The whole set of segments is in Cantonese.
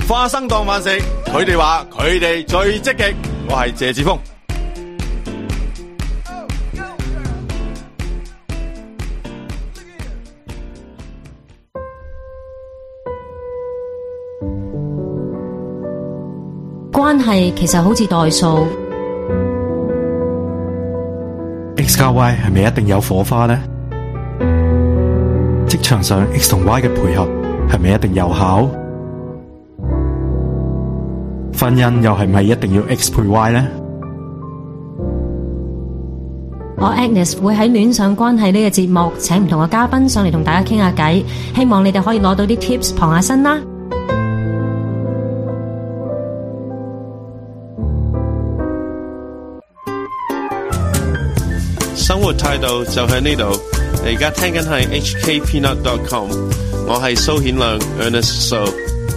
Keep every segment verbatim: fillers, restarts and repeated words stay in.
花生當飯食，佢哋話佢哋最積極。我係謝志峰。 關係其實好似代數 ，X 加 Y 係咪一定有火花呢？職場上 X 同 Y 嘅配合係咪一定有效？婚姻又係咪一定要 X 配 Y 呢？ 我 Agnes 會喺戀上關係呢個節目請唔同嘅嘉賓上嚟同大家傾下偈，希望你哋可以攞到啲 tips 傍下身啦。 生活態度就喺呢度，你而家聽緊係 H K Peanut dot com， 我係蘇顯亮 Ernest So。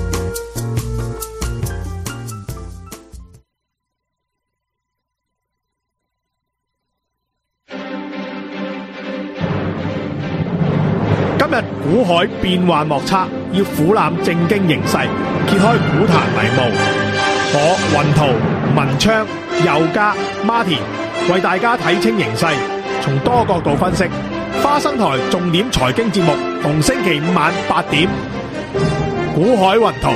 今日股海變幻莫測，要俯瞰政經形勢，揭開股壇迷霧。我雲圖、文昌、佑嘉、Martin 為大家睇清形勢，從多角度分析。花生台重點財經節目，逢星期五晚八點，股海雲圖。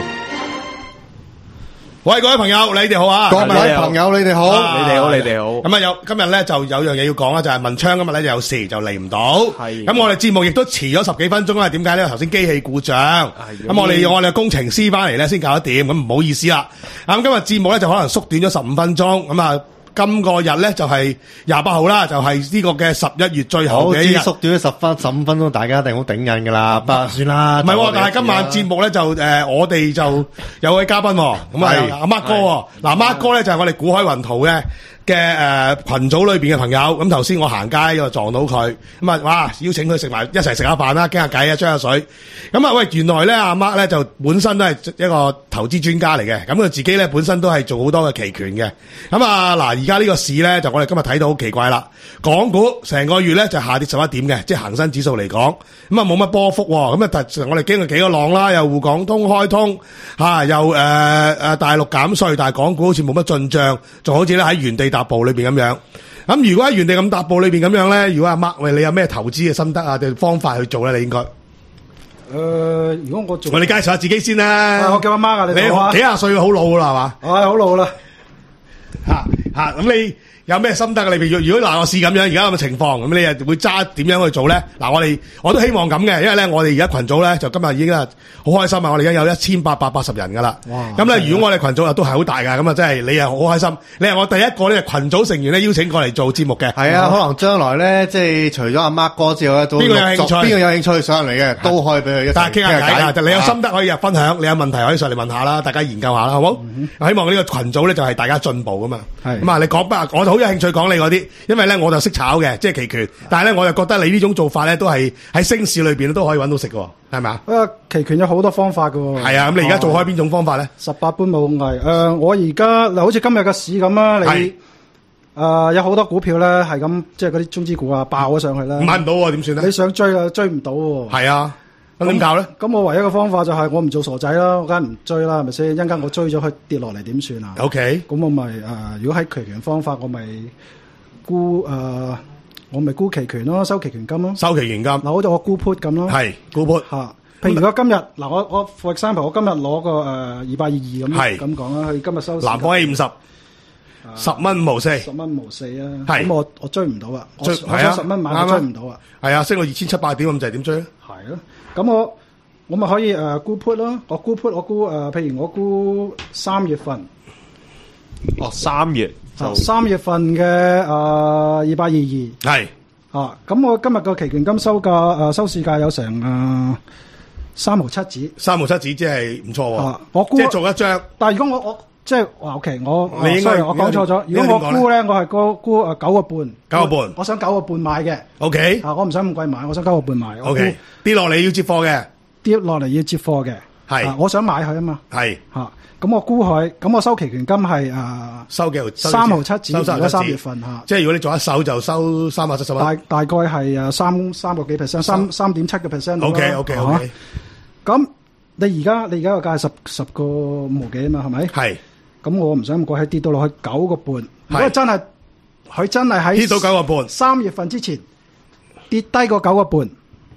喂，各位朋友，你哋好啊！ 各位朋友，你哋好， 你哋好，你哋好。咁啊，有今日咧就有樣嘢要講啦，就係文昌今日咧就有事就嚟唔到。係。咁我哋節目亦都遲咗十幾分鐘啦。點解咧？頭先機器故障。係。咁我哋用我哋嘅工程師翻嚟咧，先搞得掂。咁唔好意思啦。咁今日節目咧就可能縮短咗十五分鐘。咁啊。今個日咧就係廿八號啦，就係、是、呢個嘅十一月最後嘅一日。縮短咗十分十五分鐘，大家一定好頂癮噶啦，不過算啦。唔係喎，但係今晚節目咧就誒、呃，我哋就有位嘉賓，咁啊阿 Mark 哥，嗱 Mark 哥咧就係我哋股海雲圖嘅嘅誒群組裏邊嘅朋友。咁頭先我行街就撞到佢，咁啊哇邀請佢食埋一齊食下飯啦，傾下偈啊，吹下水。咁啊喂，原來咧阿 Mark 咧就本身都係一個投資專家嚟嘅，咁佢自己咧本身都係做好多嘅期權嘅。咁啊嗱。而家呢個市咧，就我哋今日睇到好奇怪啦。港股成個月咧就下跌十一點嘅，即係恒生指數嚟講，咁啊冇乜波幅。咁啊，我哋經歷幾個浪啦，又滬港通開通，吓、啊、又誒誒、呃、大陸減稅，但係港股好似冇乜進賬，仲好似咧喺原地踏步裏邊咁樣。咁如果喺原地咁踏步裏邊咁樣咧，如果阿 Mark 喂，你有咩投資嘅心得啊，定方法去做咧？你應該誒、 呃，如果我做， 我哋介紹下自己先啦。 啊、我叫阿 Mark 啊，你好啊， 你幾廿歲好老啦，係嘛？ 係好老啦。 吓吓咁你有咩心得啊？你譬如如果嗱我試咁樣而家咁嘅情況，咁你又會揸點樣去做咧？嗱，我哋我都希望咁嘅，因為咧我哋而家群組咧就今日已經係好開心啊！我哋而家有一千八百八十人噶啦。哇！咁咧如果我哋群組又都係好大噶，咁啊真係你又好開心。你係我第一個咧群組成員咧邀請過嚟做節目嘅。 係啊，可能將來咧即係除咗阿 Mark 哥之外咧，都邊個有興趣？邊個有興趣上嚟嘅都可以俾佢一齊傾下偈。 你有心得可以入分享，你有問題可以上嚟問下啦，大家研究下啦，好唔好？我希望呢個群組咧就係大家進步噶嘛。係咁啊！你講不？我就好有興趣講你嗰啲。因為咧我就識炒嘅，即係期權，但係咧我就覺得你呢種做法咧都係喺升市裏邊都可以揾到食嘅，係咪啊？ 誒，期權有好多方法嘅。 係啊，咁你而家做開邊種方法咧？ 十八般武藝。誒、呃，我而家嗱，好似今日嘅市咁啦，你誒、呃、有好多股票咧係咁，即係嗰啲中資股啊爆咗上去啦， 買唔到喎，點算咧？ 你想追啊，追唔到喎。 係啊，咁點搞咧？咁我唯一嘅方法就係我唔做傻仔啦，我梗係唔追啦，係咪先？一陣間我追咗佢跌落嚟點算啊 ？OK， 咁我咪誒、呃，如果喺期權方法，我咪。沽誒、呃，我咪沽期權咯，收期權金咯， 收期權金。嗱， 好似我沽 put 咁咯， 係沽 put 嚇。譬如如果今日嗱，我我 for example，我今日攞個誒二百二二咁咁講啦，佢今日收南方 A 五十，十蚊五毫四， 十蚊五毫四啊。 係咁我我追唔到啊，我追我想十蚊買我追唔到啊。 係啊，升到二千七百點咁就係點追咧？ 係咯，咁我我咪可以誒沽 put 咯，我沽 put 我沽誒，譬如我沽三月份。 哦，三月。 三、啊、月份嘅誒二百二二係啊，咁我今日個期權金收價誒、呃、收市價有成誒三毫七子， 三毫七子即係唔錯喎。 我估即係做一張， 但係如果我我即係話 OK，我你應該、 哦、我講錯咗。如果我估咧，我係估估誒九個半， 九個半， 我想九個半買嘅。 OK， 啊，我唔想咁貴買，我想九個半買。 OK，跌落嚟要接貨嘅， 跌落嚟要接貨嘅，係、啊，我想買佢啊嘛，係嚇。咁我估佢，咁我收期權金係誒收幾毫？ 三毫七子， 而家三月份嚇。 即係如果你做一手就收三百七十蚊。 大大概係誒三三個幾 percent，三三點七個 percent。 OK OK OK。 咁你而家你而家個價係十十個五毫幾啊嘛，係咪？ 係。 咁我唔想咁貴，係跌到落去九個半。如果真係佢真係喺跌到九個半， 三月份之前跌低過九個半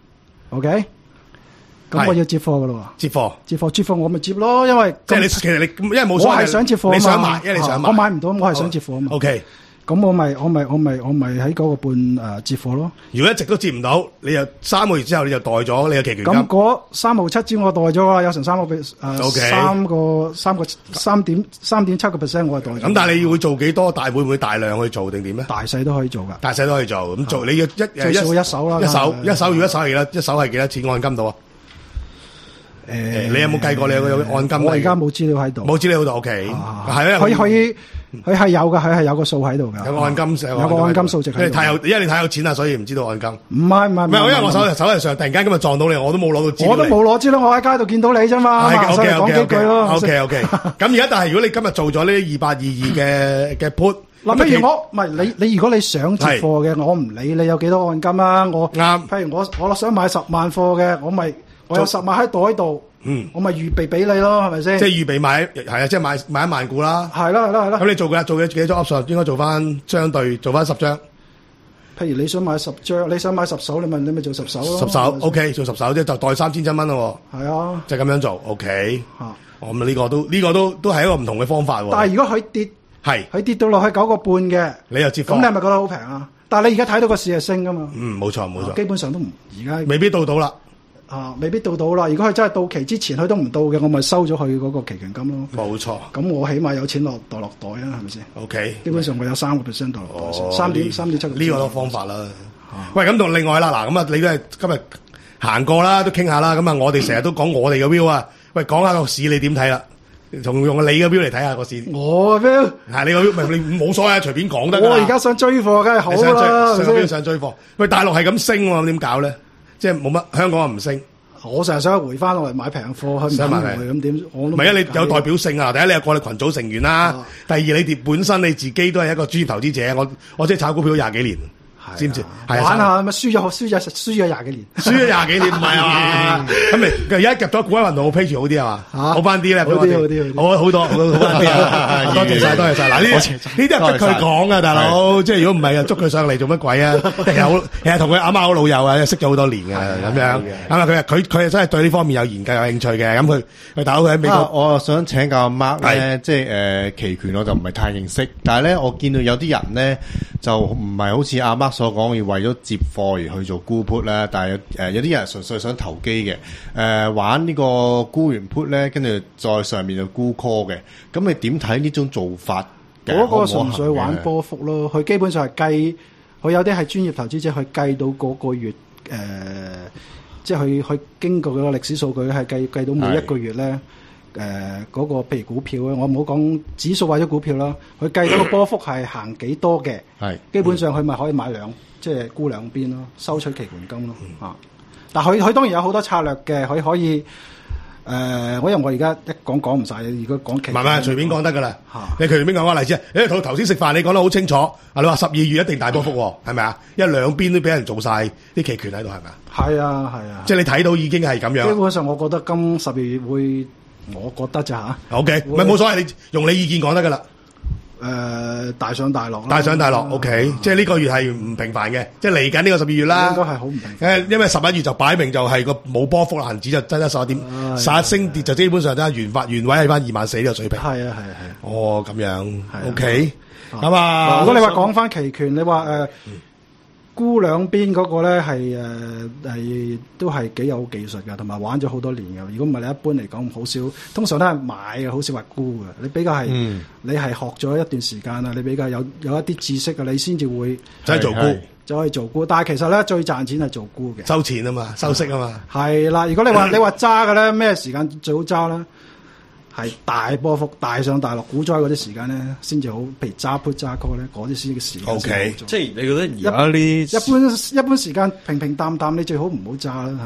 ，OK？咁我要接貨噶咯喎， 接貨， 接貨，接貨，我咪接咯，因為即係你其實你因為冇所謂， 我係想接貨， 你想買，因為你想買， 我買唔到，我係想接貨啊嘛。 OK， 咁我咪我咪我咪我咪喺九個半誒接貨咯。 如果一直都接唔到，你就三個月之後你就代咗你嘅期權金。 咁嗰三毫七支我代咗啦，有成三個誒三個三個三點三點七個 percent 我係代咗。 咁但係你會做幾多？大會唔會大量去做定點咧？ 大細都可以做噶， 大細都可以做。咁做你要一最少一手啦， 一手一手如果一手係幾多？一手係幾多錢按金到啊？誒，你有冇計過？你有個按金？ 我而家冇資料喺度， 冇資料喺度。O K，係啊， 可以可以，佢係有嘅，佢係有個數喺度嘅。 有個按金， 有個按金數值喺度。 因為太有，因為你太有錢啦，所以唔知道按金。 唔係唔係唔係， 因為我手手頭上突然間今日撞到你，我都冇攞到資料。 我都冇攞資料，我喺街度見到你啫嘛。 係 O K O K O K O K O K。咁而家但係如果你今日做咗呢二八二二嘅嘅 put， 嗱，譬如我唔係你你如果你想接貨嘅，我唔理你有幾多按金啊，我啱。 譬如我我想買十萬貨嘅，我咪我有十萬喺袋度。嗯，我咪預備俾你咯，係咪先？ 即係預備買，係啊，即係買買一萬股啦。 係啦，係啦，係啦。 咁你做嘅做嘅幾多 option？應該做翻相對，做翻十張。 譬如你想買十張，你想買十手，你咪你咪做十手咯。 十手 OK， 做十手即係就代三千七蚊咯。 係啊， 就咁樣做 OK。嚇，我咁呢個都呢個都都係一個唔同嘅方法喎。 但係如果佢跌，係佢跌到落去九個半嘅， 你又接貨， 咁你係咪覺得好平啊？但係你而家睇到個市係升噶嘛？ 嗯，冇錯冇錯。 基本上都唔而家未必到到啦。 啊，未必到到啦！如果佢真係到期之前佢都唔到嘅，我咪收咗佢嗰個期權金咯。 冇錯。咁我起碼有錢落袋落袋啊，係咪先 ？OK。 基本上我有三個 percent 袋落袋先，三點三點七。 呢個方法啦。喂，咁同另外啦，嗱，咁啊，你都係今日行過啦，都傾下啦。咁啊，我哋成日都講我哋嘅 view 啊。喂，講下個市你點睇啦？從用你嘅 view 嚟睇下個市。 我嘅 view 係你個 view，唔係你冇所謂，隨便講得。 我而家想追貨，梗係好啦。 上邊想追貨？喂，大陸係咁升喎，點搞咧？即係冇乜香港啊唔升。 我成日想回翻落嚟買平貨，去唔回咁點？我都唔係啊！你有代表性啊！第一，你係我哋群組成員啦；第二，你哋本身你自己都係一個專業投資者。我我即係炒股票廿幾年，知唔知？ 玩下咪輸咗，輸咗輸咗廿幾年， 輸咗廿幾年唔係啊！咁你而家入咗股海運動 page 好啲係嘛？好翻啲咧， 好啲好啲， 好好多好翻啲啊！多謝晒，多謝晒。嗱呢啲呢啲係捉佢講噶，大佬。即係如果唔係啊，捉佢上嚟做乜鬼啊？有其實同佢阿媽好老友啊，識咗好多年嘅咁樣。咁啊，佢佢佢真係對呢方面有研究有興趣嘅。咁佢佢大佬佢喺美國。 我想請教阿 Mark 咧，即係誒期權我就唔係太認識，但係咧我見到有啲人咧就唔係好似阿 Mark所講要為咗接貨而去做沽 put 啦，但係誒有啲人純粹想投機嘅，誒玩呢個沽完 put 咧，跟住再上面就沽 call 嘅，咁你點睇呢種做法？ 嗰個純粹玩波幅咯，佢基本上係計，佢有啲係專業投資者去計到嗰個月誒、呃，即係佢佢經過嗰個歷史數據係計計到每一個月咧誒嗰個譬如股票咧，我唔好講指數或者股票啦，佢計到個波幅係行幾多嘅，係基本上佢咪可以買兩。即係沽兩邊咯，收取期權金咯，啊、嗯！但佢佢當然有好多策略嘅，佢可以誒、呃，我因為我而家一講講唔晒，如果講期， 慢慢隨便講得噶啦。你隨便講個例子啊！你頭頭先食飯，你講得好清楚，啊！你話十二月一定大波幅喎，係咪啊？因為兩邊都俾人做晒啲期權喺度，係咪啊？ 係啊，係啊。即係你睇到已經係咁樣。 基本上，我覺得今十二月會，我覺得咋嚇 ？O K，唔係冇所謂，你用你意見講得噶啦。 誒、呃，大上大落， 大上大落 ，OK，即係呢個月係唔平凡嘅，即係嚟緊呢個十二月啦， 應該係好唔平凡。 誒，因為十一月就擺明就係個冇波幅啦，恒指就真係十一點，十一升跌就基本上都係原發原位係翻二萬四呢個水平。 係啊係啊係。 哦，咁樣 ，OK，咁啊， 如果你話講翻期權，你話誒沽兩邊嗰個咧係誒係都係幾有技術㗎，同埋玩咗好多年㗎。如果唔係你一般嚟講好少，通常都係買嘅，好少話沽嘅。你比較係、嗯、你係學咗一段時間啊，你比較有有一啲知識啊，你先至會就係做沽， 就可以做沽。但係其實咧最賺錢係做沽嘅， 收錢啊嘛，收息啊嘛。 係啦，如果你話你話揸嘅咧，咩時間最好揸咧？係大波幅、大上大落、股災嗰啲時間咧，先至好。譬如揸 put 揸 call 咧，嗰啲先嘅時間。O K，即係你覺得而家呢？一般一般時間平平淡淡，你最好唔好揸啦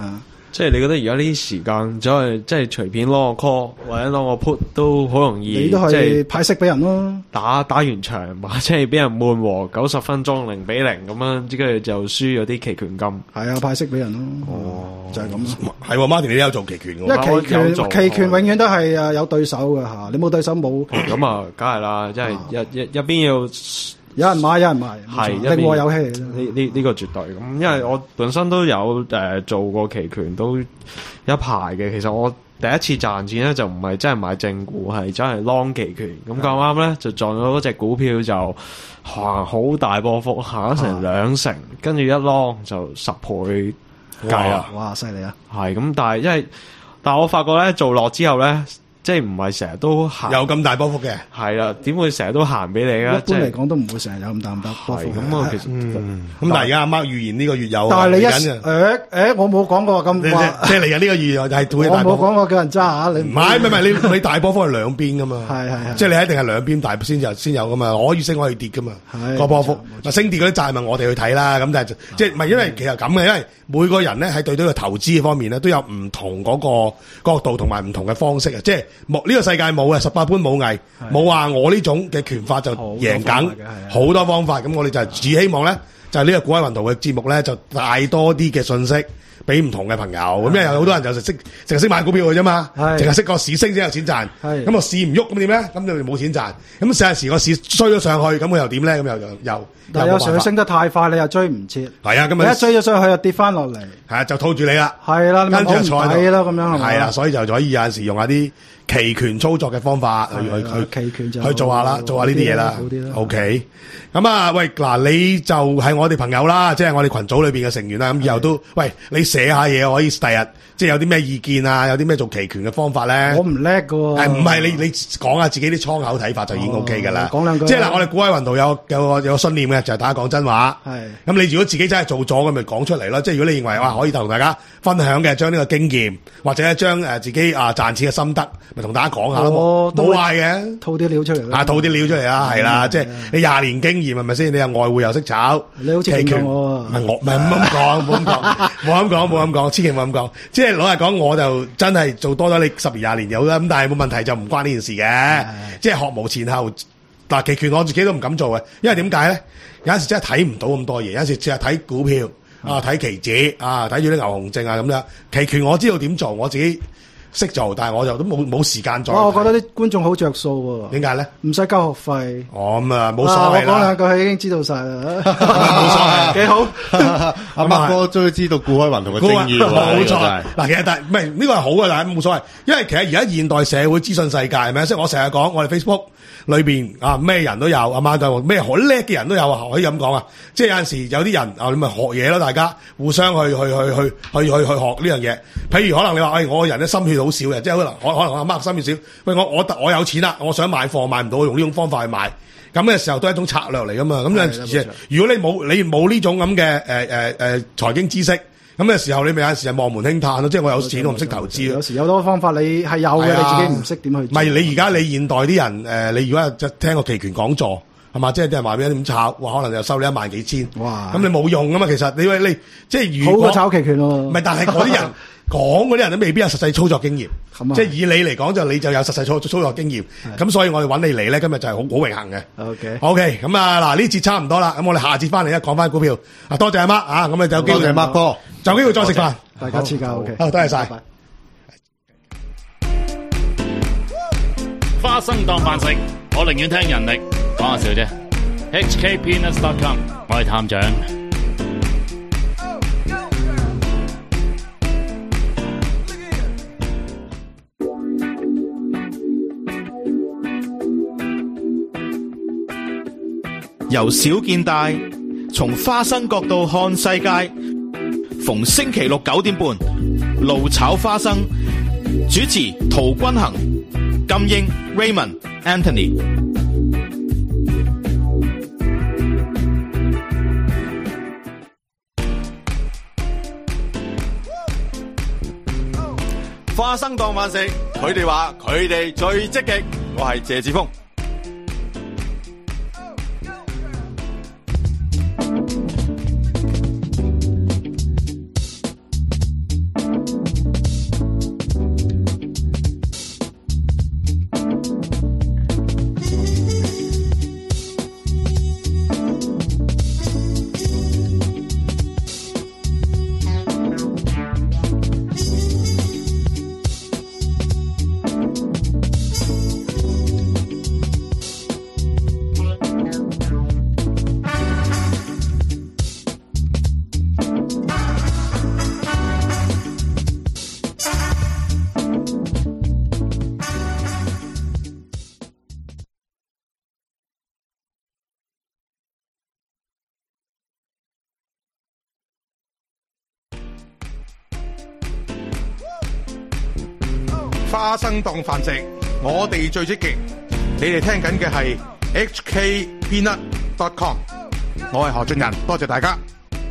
即係你覺得而家呢啲時間，走係即係隨便攞個 call 或者攞個 put 都好容易， 你都即係係派息俾人咯。 打打完場，或者係俾人悶和九十分鐘零比零咁樣，跟住就輸咗啲期權金。 係啊，派息俾人咯。哦，就係咁咯。 係喎，Martin 你都有做期權嘅因為喎。 期權期權永遠都係誒有對手嘅嚇，你冇對手冇。 咁啊，梗係啦，即係一一一邊要。 有人買，有人賣， 係另外遊戲嚟呢呢呢個絕對咁，因為我本身都有誒、呃、做過期權，都一排嘅。其實我第一次賺錢咧，就唔係真係買正股，係真係 long 期權。咁咁啱咧，就撞到嗰隻股票就行好大波幅，行咗成兩成，跟住一 long 就十倍計啦。 哇！犀利啊！ 係咁，但係因為但係我發覺咧，做落之後咧。即係唔係成日都行有咁大波幅嘅， 係啦，點會成日都行俾你啊？ 一般嚟講都唔會成日有咁大咁大波幅。 咁啊，其實咁但係而家阿媽預言呢個月有， 但係你一誒誒誒，我冇講過咁話， 即係嚟緊呢個月又係會我冇大波幅。 講過叫人揸下你。 唔係唔係唔係，你你大波幅係兩邊噶嘛？ 係係係， 即係你一定係兩邊大先有先有噶嘛？可以升可以跌噶嘛？ 係個波幅冇錯嗱升跌嗰啲債咪我哋去睇啦。咁但係即係唔係因為其實咁嘅，因為每個人咧喺對呢個投資嘅方面咧都有唔同嗰個角度同埋唔同嘅方式啊！即係冇呢個世界冇嘅十八般武藝，冇話我呢種嘅拳法就贏緊，好多方法。咁我哋就只希望咧，就係呢個股海雲圖嘅節目咧，就帶多啲嘅信息俾唔同嘅朋友。咁因為有好多人就識淨係識買股票嘅啫嘛，淨係識個市升先有錢賺。咁個市唔喐咁點咧？咁就冇錢賺。咁有陣時個市衰咗上去，咁佢又點咧？咁又又又但係有時佢升得太快，你又追唔切。 係啊，咁你一追咗上去又跌翻落嚟。 係啊，就套住你啦。 係啦，你咪好唔坐抵咯，咁樣係咪？ 係啦，所以就可以有陣時用下啲期權操作嘅方法去去期權就去做下啦，做下呢啲嘢啦。 好啲啦。 O K，咁啊，喂，嗱，你就係我哋朋友啦，即係我哋群組裏邊嘅成員啦。咁以後都，喂，你寫下嘢，可以第日即係有啲咩意見啊，有啲咩做期權嘅方法咧？ 我唔叻噶喎。 係唔係你你講下自己啲倉口睇法就已經 O K 噶啦。 講兩句。 即係嗱，我哋股海雲圖有有個有個信念嘅，就係大家講真話。 係。 咁你如果自己真係做咗，咁咪講出嚟咯。即係如果你認為哇可以同大家分享嘅，將呢個經驗或者將誒自己啊賺錢嘅心得，咪同大家講下咯。冇壞嘅， 吐啲料出嚟。 啊，吐啲料出嚟啦，係啦，即係你廿年經驗係咪先？你又外匯又識炒， 你好似見過我啊？ 唔係我，唔係咁講，冇咁講，冇咁講，冇咁講，千祈冇咁講。即係老實講，我就真係做多咗你十年廿年有啦。咁但係冇問題就唔關呢件事嘅。即係學無前後。嗱，期權我自己都唔敢做嘅，因為點解咧？有陣時真係睇唔到咁多嘢，有陣時淨係睇股票啊，睇期指啊，睇住啲牛熊證啊咁樣。期權我知道點做，我自己識做，但係我就都冇冇時間做。 我覺得啲觀眾好着數喎。 點解咧？ 唔使交學費。 哦，咁啊冇所謂啦。 我講兩句佢已經知道晒啦。冇所謂，幾好。 阿麥哥終於知道股海雲圖嘅精義喎。 冇錯。嗱，其實但係唔係呢個係好嘅，但係冇所謂。因為其實而家現代社會資訊世界係咪？即係我成日講，我哋 Facebook 裏邊啊咩人都有，阿媽就咩好叻嘅人都有啊，可以咁講啊。即係有陣時有啲人啊，你咪學嘢咯，大家互相去去去去去去去學呢樣嘢。譬如可能你話，誒、哎、我個人咧心血好少嘅，即係可能可可能阿媽心血少。喂，我我我有錢啦，我想買貨買唔到，我用呢種方法去買。咁嘅時候都係一種策略嚟噶嘛。咁有陣時，如果你冇你冇呢種咁嘅誒誒誒財經知識。咁嘅時候，你咪有陣時係望門輕嘆咯，即係我有錢，我唔識投資咯。 有時有好多方法，你係有嘅，你自己唔識點去。 唔係你而家你現代啲人，誒、呃，你如果係聽個期權講座，係嘛？即係啲人話俾你點炒，哇，可能又收你一萬幾千。哇！咁你冇用啊嘛，其實你你即係如果好過炒期權咯。 唔係，但係嗰啲人講嗰啲人都未必有實際操作經驗。即係以你嚟講，就你就有實際操操作經驗。咁所以我哋揾你嚟咧，今日就係好好榮幸嘅。 OK。 OK。咁啊，嗱呢節差唔多啦。咁我哋下節翻嚟咧講翻股票。啊，多謝阿媽啊，咁啊就有機會。 多謝麥哥， 就有機會再食飯。 大家賜教 OK。 好，多謝晒。 花生當飯食，我寧願聽人力講下笑啫。H K Peanuts dot com， 我係探長。 由小見大，從花生角度看世界。逢星期六九點半，怒炒花生。主持陶君行、金英、Raymond、Anthony。 花生當飯食，佢哋話佢哋最積極。我係謝志峰。 花生檔繁殖，我哋最積極。你哋聽緊嘅係 H K Peanut dot com， 我係何俊仁，多謝大家。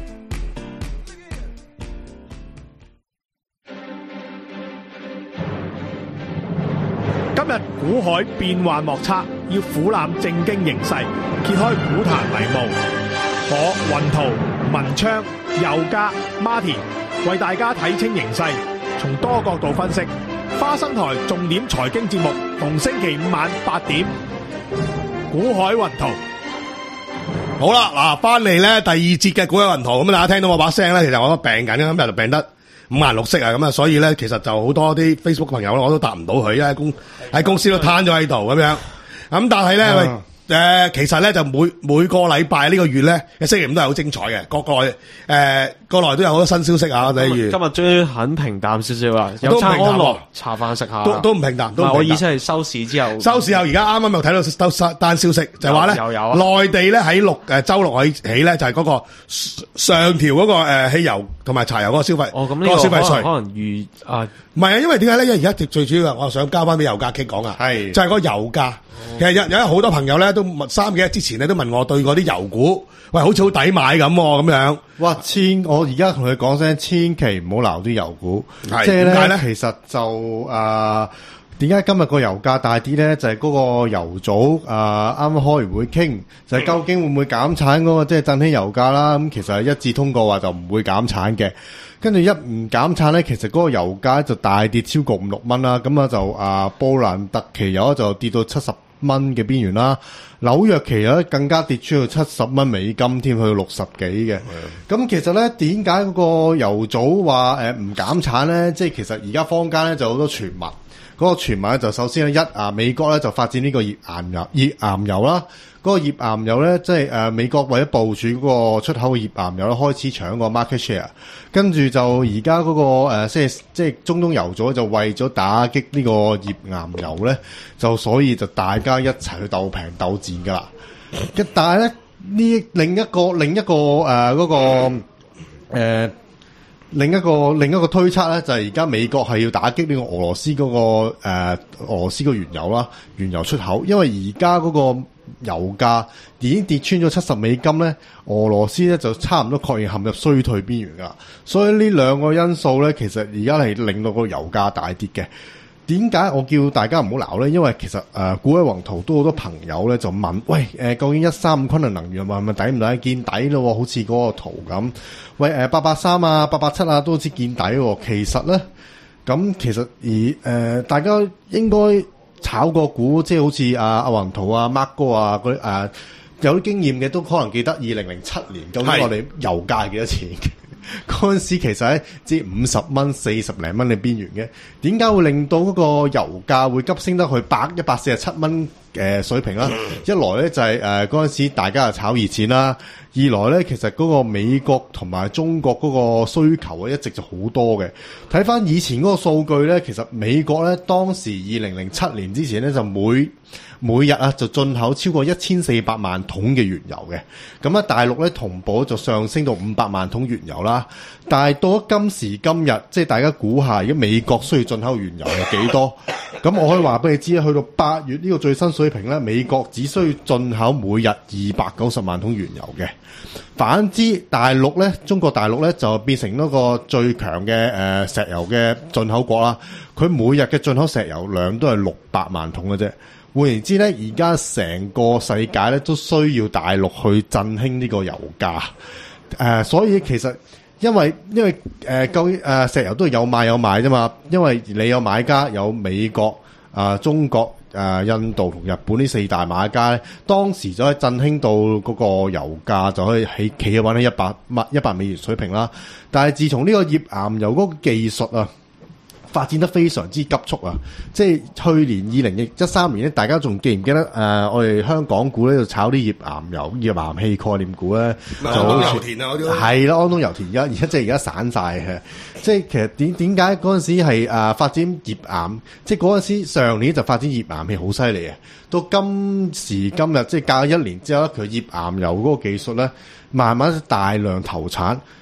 今日股海變幻莫測，要俯覽正經形勢，揭開股壇迷霧。我雲圖、文昌、佑嘉、Martin 為大家睇清形勢，從多角度分析。花生台重點財經節目，逢星期五晚八點。股海雲圖。 好啦，嗱，翻嚟咧第二節嘅股海雲圖，咁大家聽到我把聲咧，其實我都病緊，今日就病得五顏六色啊，咁啊，所以咧其實就好多啲 Facebook 朋友我都答唔到佢，因為公喺公司都攤咗喺度咁樣，咁但係咧。啊誒、呃，其實咧就每每個禮拜呢個月咧嘅星期五都係好精彩嘅，國內誒國內都有好多新消息啊，例如今日終於很平淡少少啦，有餐安樂茶飯食下， 都都唔平淡。都唔平淡， 我意思係收市之後， 收市後而家啱啱又睇到收單消息，就係話咧， 又有啊， 內地咧喺六誒週六起起咧就係嗰個上調嗰個誒汽油同埋柴油嗰個消費， 哦咁呢個消費稅可能預啊， 唔係啊，因為點解咧？因為而家最主要，我想交翻俾油價傾講啊，係就係、是、嗰個油價。其實有有好多朋友咧都問三幾日之前咧都問我對嗰啲油股，喂，好似好抵買咁咁樣。 哇！千我而家同佢講聲，千祈唔好鬧啲油股。即係咧，其實就誒點解今日個油價大啲咧？就係、是、嗰個油組誒啱啱開完會傾，就係、是、究竟會唔會減產嗰個即係振興油價啦。咁其實係一致通過話就唔會減產嘅。跟住一唔減產咧，其實嗰個油價就大跌超過五六蚊啦。咁啊就啊布蘭特期油就跌到七十蚊嘅邊緣啦，紐約期油更加跌出去七十蚊美金添，去到六十幾嘅。咁其實咧，點解嗰個油組話誒唔減產咧？即係其實而家坊間咧就好多傳聞，嗰、嗰個傳聞咧就首先咧一啊美國咧就發展呢個頁岩油，頁岩油啦。嗰、嗰個頁岩油咧，即係誒、呃、美國為咗部署嗰個出口嘅頁岩油咧，開始搶個 market share， 跟住就而家嗰個誒、呃、即係即係中東油組就為咗打擊呢個頁岩油咧，就所以就大家一齊去鬥平鬥賤噶啦。但係咧呢另一個另一個誒嗰、呃嗰個誒、呃、另一個另一個推測咧，就係而家美國係要打擊呢個俄羅斯嗰、嗰個誒、呃、俄羅斯個原油啦，原油出口，因為而家嗰個油價已經跌穿咗七十美金咧，俄羅斯咧就差唔多確認陷入衰退邊緣噶，所以呢兩個因素咧，其實而家係令到個油價大跌嘅。點解我叫大家唔好鬧咧？因為其實誒股海宏圖都好多朋友咧就問，喂誒、呃，究竟一三五昆侖能源係咪抵唔抵見底咯？好似嗰個圖咁，喂誒八八三啊、八八七啊都好似見底喎。其實咧，咁其實而誒、呃、大家應該。炒個股，即係好似阿阿宏圖啊、Mark 哥啊嗰啲誒，有啲經驗嘅都可能記得二零零七年究竟我哋油價係幾多錢？嗰陣時其實喺即係五十蚊、四十零蚊嘅邊緣嘅，點解會令到嗰個油價會急升得去百一百四十七蚊嘅水平啦？一來咧就係誒嗰陣時大家就炒熱錢啦，二來咧其實嗰個美國同埋中國嗰個需求啊一直就好多嘅。睇翻以前嗰個數據咧，其實美國咧當時二零零七年之前咧就每每日啊就進口超過一千四百萬桶嘅原油嘅，咁啊大陸咧同步就上升到五百萬桶原油啦。但係到咗今時今日，即係大家估下，而家美國需要進口原油係幾多？咁我可以話俾你知，去到八月呢個最新水平咧，美國只需要進口每日二百九十萬桶原油嘅。反之，大陸咧，中國大陸咧就變成一個最強嘅誒石油嘅進口國啦。佢每日嘅進口石油量都係六百萬桶嘅啫。換言之咧，而家成個世界咧都需要大陸去振興呢個油價。誒、呃，所以其實因為因為誒究竟誒石油都係有買有賣啫嘛。因為你有買家，有美國、啊、呃、中國、誒、呃、印度同日本呢四大買家咧，當時就可以振興到嗰個油價就可以起企喺穩喺一百蚊一百美元水平啦。但係自從呢個頁岩油嗰個技術啊發展得非常之急速啊！即係去年二零一三年咧，大家仲記唔記得誒、呃？我哋香港股咧就炒啲頁岩油、頁岩氣概念股咧，就好似油田啊嗰啲係啦，安東油田而家而家即係而家散晒嘅。即係其實點點解嗰陣時係誒、呃、發展頁岩？即係嗰陣時上年就發展頁岩氣好犀利啊！到今時今日即係隔一年之後咧，佢頁岩油嗰個技術咧，慢慢大量投產。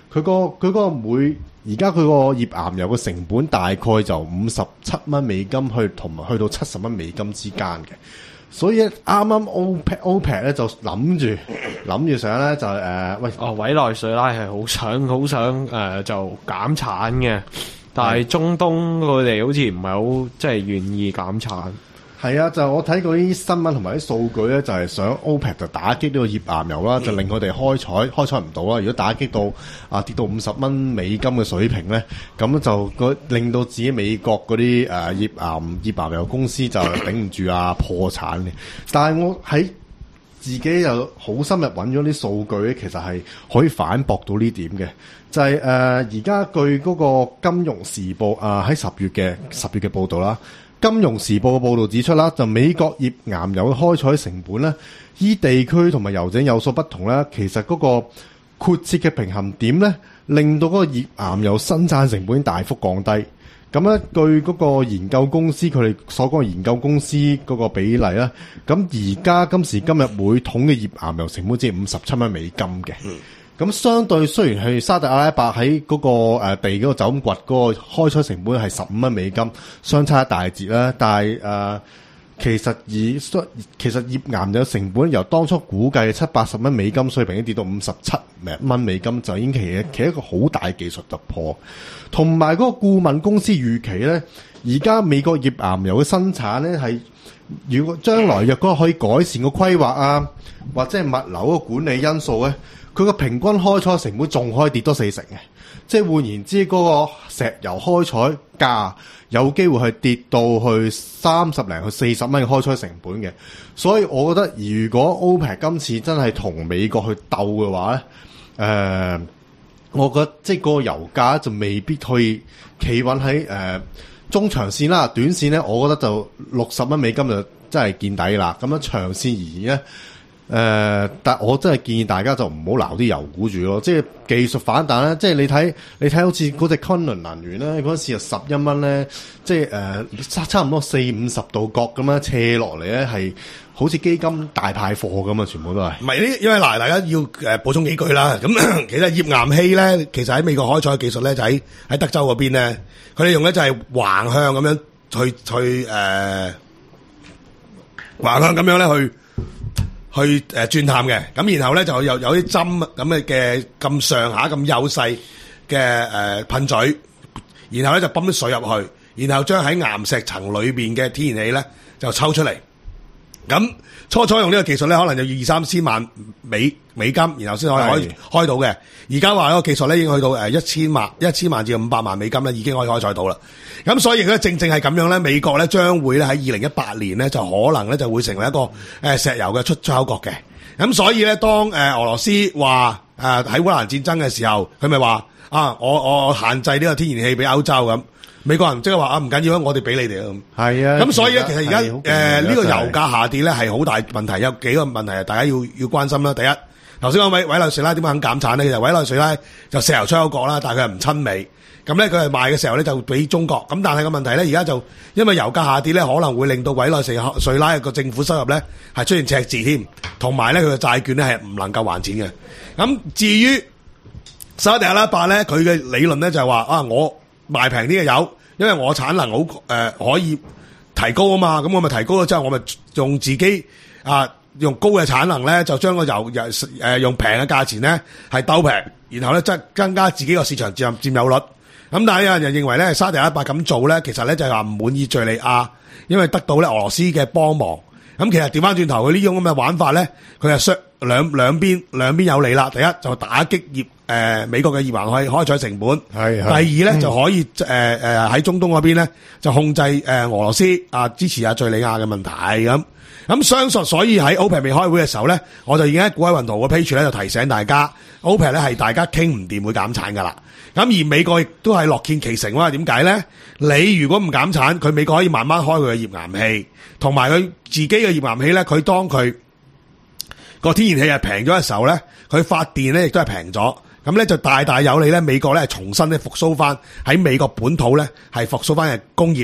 佢個佢個每而家佢個頁岩油嘅成本大概就五十七蚊美金去同埋去到七十蚊美金之間嘅。所以啱啱 OPEC OPEC 咧就諗住諗住想咧就誒、呃、喂哦委內瑞拉係好想好想誒、呃、就減產嘅，但係中東佢哋好似唔係好即係願意減產。 係啊，就我睇過啲新聞同埋啲數據咧，就係、是、想 OPEC 就打擊呢個頁岩油啦，就令佢哋開採開採唔到啦。如果打擊到啊跌到五十蚊美金嘅水平咧，咁就個令到自己美國嗰啲誒頁岩頁岩油公司就頂唔住啊破產嘅。但係我喺自己又好深入揾咗啲數據咧，其實係可以反駁到呢點嘅。就係誒而家據嗰個金融時報啊喺十月嘅十月嘅報導啦。金融時報嘅報導指出啦，就美國頁岩油嘅開採成本咧，依地區同埋油井有所不同咧，其實嗰個闊切嘅平衡點咧，令到嗰個頁岩油生產成本大幅降低。咁咧，據嗰個研究公司佢哋所講嘅研究公司嗰個比例咧，咁而家今時今日每桶嘅頁岩油成本只係五十七蚊美金嘅。咁相對雖然係沙特阿拉伯喺嗰個誒地嗰個走咁掘嗰個開採成本係十五蚊美金，相差一大截啦。但係誒、呃、其實以其實頁岩油成本由當初估計嘅七八十蚊美金水平，已經跌到五十七蚊美金，就已經企企一個好大技術突破。同埋嗰個顧問公司預期咧，而家美國頁岩油嘅生產咧係如果將來若果可以改善個規劃啊，或者係物流個管理因素咧。佢個平均開採成本仲可以跌多四成嘅，即係換言之，嗰個石油開採價有機會係跌到去三十零去四十蚊嘅開採成本嘅。所以我覺得，如果 OPEC 今次真係同美國去鬥嘅話咧，誒、呃，我覺得即係嗰個油價就未必可以企穩喺誒中長線啦。短線咧，我覺得就六十蚊美金就真係見底啦。咁樣長線而言咧。誒、呃，但我真係建議大家就唔好撈啲油股住咯，即係技術反彈咧，即係你睇你睇好似嗰隻昆侖能源咧，嗰陣時就十一蚊咧，即係誒差差唔多四五十度角咁樣斜落嚟咧，係好似基金大派貨咁啊，全部都係。 唔係呢，因為嗱，大家要誒補充幾句啦。咁其實頁岩氣咧，其實喺美國開採嘅技術咧，就喺喺德州嗰邊咧，佢哋用咧就係橫向咁樣去去誒、呃、橫向咁樣咧去。去誒鑽探嘅，咁然後咧就有有啲針咁嘅嘅咁上下咁幼細嘅誒噴嘴，然後咧就泵啲水入去，然後將喺岩石層裏邊嘅天然氣咧就抽出嚟。咁初初用呢個技術咧，可能就要二三千萬美美金，然後先可以開開到嘅。而家話呢個技術咧已經去到誒一千萬一千萬至五百萬美金咧，已經可以開採到啦。咁所以咧正正係咁樣咧，美國咧將會咧喺二零一八年咧就可能咧就會成為一個誒石油嘅出出口國嘅。咁所以咧，當誒俄羅斯話誒喺烏克蘭戰爭嘅時候，佢咪話啊，我我限制呢個天然氣俾歐洲咁。美國人即係話啊，唔緊要啊，我哋俾你哋啊咁。係啊，咁所以咧，其實而家誒呢個油價下跌咧係好大問題，有幾個問題啊，大家要要關心啦。第一，頭先講委委內瑞拉點解肯減產咧？其實委內瑞拉就石油出口國啦，但係佢係唔親美，咁咧佢係賣嘅時候咧就俾中國。咁但係個問題咧，而家就因為油價下跌咧，可能會令到委內瑞拉個政府收入咧係出現赤字添，同埋咧佢嘅債券咧係唔能夠還錢嘅。咁至於沙特阿拉伯咧，佢嘅理論咧就係話啊，我賣平啲嘅油。因為我產能好誒、呃、可以提高啊嘛，咁我咪提高咗之後，我咪用自己啊用高嘅產能咧，就將個油油誒、呃、用平嘅價錢咧係鬥平，然後咧即係增加自己個市場佔佔有率。咁但係有人認為咧沙特阿拉伯咁做咧，其實咧就係話唔滿意敘利亞，因為得到咧俄羅斯嘅幫忙。咁其實調翻轉頭，佢呢種咁嘅玩法咧，佢係雙兩兩邊兩邊有利啦。第一就打擊業誒、呃、美國嘅頁岩氣開採成本，係係第二咧、嗯、就可以誒誒喺中東嗰邊咧就控制誒、呃、俄羅斯啊支持下敘利亞嘅問題咁。咁相信所以喺 OPEC 未開會嘅時候咧，我就已經喺股海雲圖嘅 page 咧就提醒大家 ，OPEC 咧係大家傾唔掂會減產噶啦。咁而美國亦都係樂見其成喎。點解咧？你如果唔減產，佢美國可以慢慢開佢嘅頁岩氣，同埋佢自己嘅頁岩氣咧，佢當佢個天然氣係平咗嘅時候咧，佢發電咧亦都係平咗。咁咧就大大有利咧，美國咧係重新咧復甦翻喺美國本土咧係復甦翻嘅工業。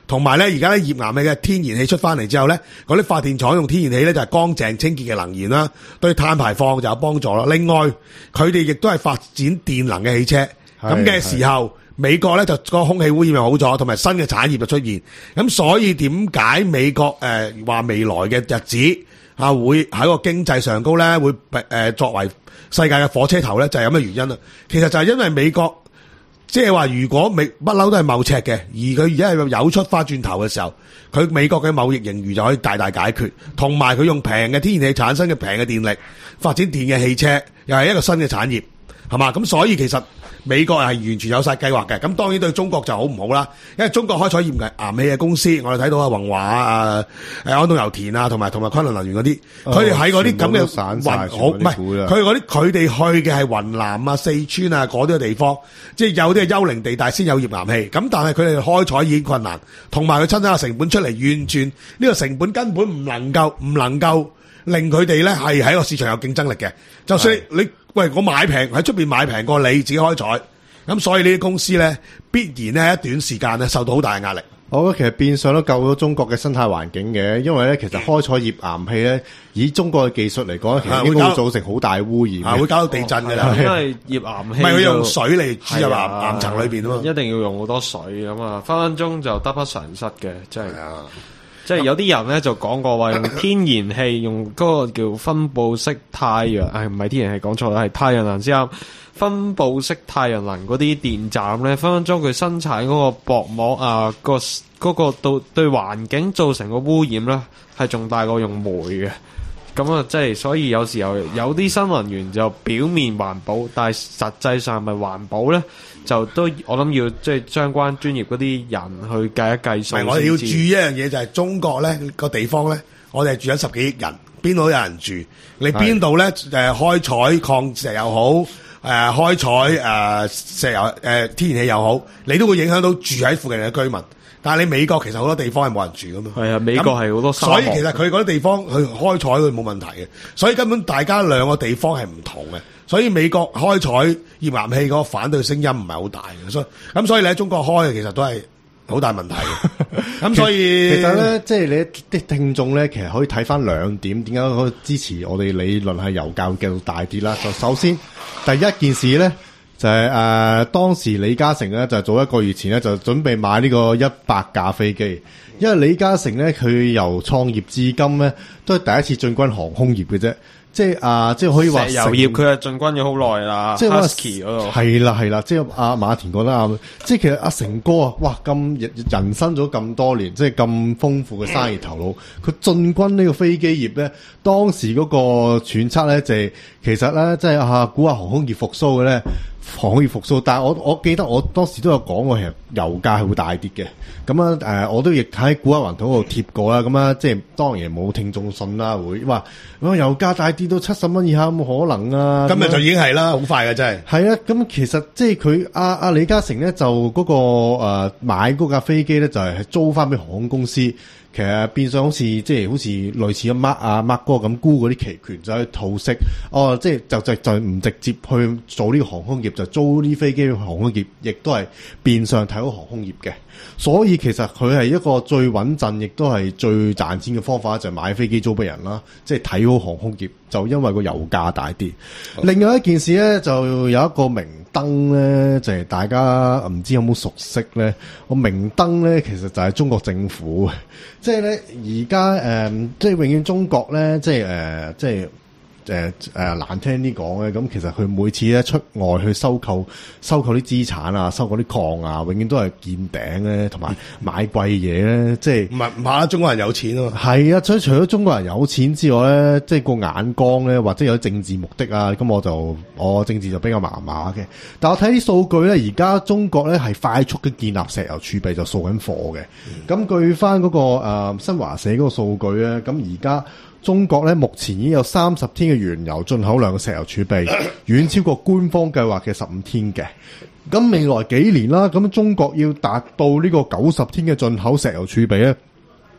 同埋咧而家咧頁岩氣嘅天然氣出翻嚟之後咧，嗰啲發電廠用天然氣咧就係乾淨清潔嘅能源啦，對碳排放就有幫助啦。另外佢哋亦都係發展電能嘅汽車，咁嘅時候美國咧就個空氣污染又好咗，同埋新嘅產業就出現。咁所以點解美國誒話、呃、未來嘅日子啊會喺個經濟上高咧會誒、呃、作為世界嘅火車頭咧，就係有咩原因啦？其實就係因為美國即係話，如果美不嬲都係貿赤嘅，而佢而家係有出翻轉頭嘅時候，佢美國嘅貿易盈餘就可以大大解決，同埋佢用平嘅天然氣產生嘅平嘅電力發展電嘅汽車，又係一個新嘅產業，係嘛？咁所以其實美國係完全有晒計劃嘅。咁當然對中國就好唔好啦，因為中國開採頁岩氣嘅公司，我哋睇到啊宏華啊、誒安東油田啊，同埋同埋昆侖能源嗰啲，佢哋喺嗰啲咁嘅雲好唔係佢嗰啲佢哋去嘅係雲南啊、四川啊嗰啲嘅地方，即係有啲係幽靈地帶先有頁岩氣。咁但係佢哋開採已經困難，同埋佢親身嘅成本出嚟，完全呢個成本根本唔能夠唔能夠令佢哋咧係喺個市場有競爭力嘅。就算你喂，我買平喺出邊買平過你自己開採，咁所以呢啲公司咧必然咧喺一短時間咧受到好大嘅壓力。 我覺得其實變相都救咗中國嘅生態環境嘅，因為咧其實開採頁岩氣咧，以中國嘅技術嚟講，其實應該會造成好大污染， 啊會搞到地震㗎啦。 因為頁岩氣唔係佢用水嚟注入岩岩層裏邊啊嘛， 一定要用好多水咁啊，分分鐘就得不償失嘅，即係。即係有啲人咧就講過話用天然氣用嗰個叫分布式太陽，誒唔係天然氣講錯啦，係太陽能先啱。分布式太陽能嗰啲電站咧，分分鐘佢生產嗰個薄膜啊，個嗰個對對環境造成個污染咧，係仲大過用煤嘅。咁啊，即係所以有時候有啲新能源就表面環保，但係實際上係咪環保咧？就都我諗要即係相關專業嗰啲人去計一計數。 唔係，我哋要注意一樣嘢就係中國咧個地方咧，我哋係住緊十幾億人，邊度都有人住。你邊度咧誒開採礦石又好，誒、呃、開採誒、呃、石油誒、呃、天然氣又好，你都會影響到住喺附近嘅居民。但係你美國其實好多地方係冇人住噶嘛。係啊，美國係好多沙漠。所以其實佢嗰啲地方去開採佢冇問題嘅。所以根本大家兩個地方係唔同嘅。所以美國開採頁岩氣嗰個反對聲音唔係好大嘅。所以咁所以你喺中國開其實都係好大問題嘅。咁所以其實咧，即係你啲聽眾咧，其實可以睇翻兩點，點解可以支持我哋理論係油價會繼續大跌啦？就首先第一件事咧。就係、是、誒、呃、當時李嘉誠咧就早一個月前咧就準備買呢個一百架飛機，因為李嘉誠咧佢由創業至今咧都係第一次進軍航空業嘅啫，即係啊、呃、即係可以話石油業佢係進軍咗好耐啦， 即係話 Husky 嗰度係啦係啦，即係阿馬田講得啱，即係其實阿成哥啊，哇咁人生咗咁多年，即係咁豐富嘅生意頭腦，佢進軍呢個飛機業咧，當時嗰個揣測咧就係、是、其實咧即係啊估下航空業復甦嘅咧。航空業復甦，但係我我記得我當時都有講過，其實油價係會大跌嘅。咁啊誒，我都亦喺股海雲圖嗰度貼過啦。咁啊，即係當然冇聽眾信啦，會話咁油價大跌到七十蚊以下，冇可能啊！ 今日就已經係啦，好快嘅真係。 係啊，咁其實即係佢阿阿李嘉誠咧，就嗰、那個誒、呃、買嗰架飛機咧，就係、是、租翻俾航空公司。其實變相好似即係好似類似阿 Mark 啊 Mark 哥咁沽嗰啲期權就去套息，哦，即係就就就唔直接去做呢個航空業，就租啲飛機去航空業，亦都係變相睇好航空業嘅。所以其實佢係一個最穩陣，亦都係最賺錢嘅方法，就係、是、買飛機租俾人啦。即係睇好航空業，就因為個油價大跌。另外一件事咧，就有一個明燈咧，就係、是、大家唔知有冇熟悉咧。個明燈咧，其實就係中國政府。即係咧，而家誒，即係永遠中國咧，即係誒、呃，即係誒誒難聽啲講咧，咁其實佢每次咧出外去收購收購啲資產啊，收購啲礦啊，永遠都係見頂咧，同埋買貴嘢咧，即係唔係唔怕啦，中國人有錢啊嘛。係啊，所以除咗中國人有錢之外咧，即係個眼光咧，或者有政治目的啊，咁我就我政治就比較麻麻嘅。但我睇啲數據咧，而家中國咧係快速嘅建立石油儲備，就掃緊貨嘅。咁、嗯、據翻嗰、那個誒、呃、新華社嗰個數據咧，咁而家中國咧目前已經有三十天嘅原油進口量嘅石油儲備，遠超過官方計劃嘅十五天嘅。咁未來幾年啦，咁中國要達到呢個九十天嘅進口石油儲備咧，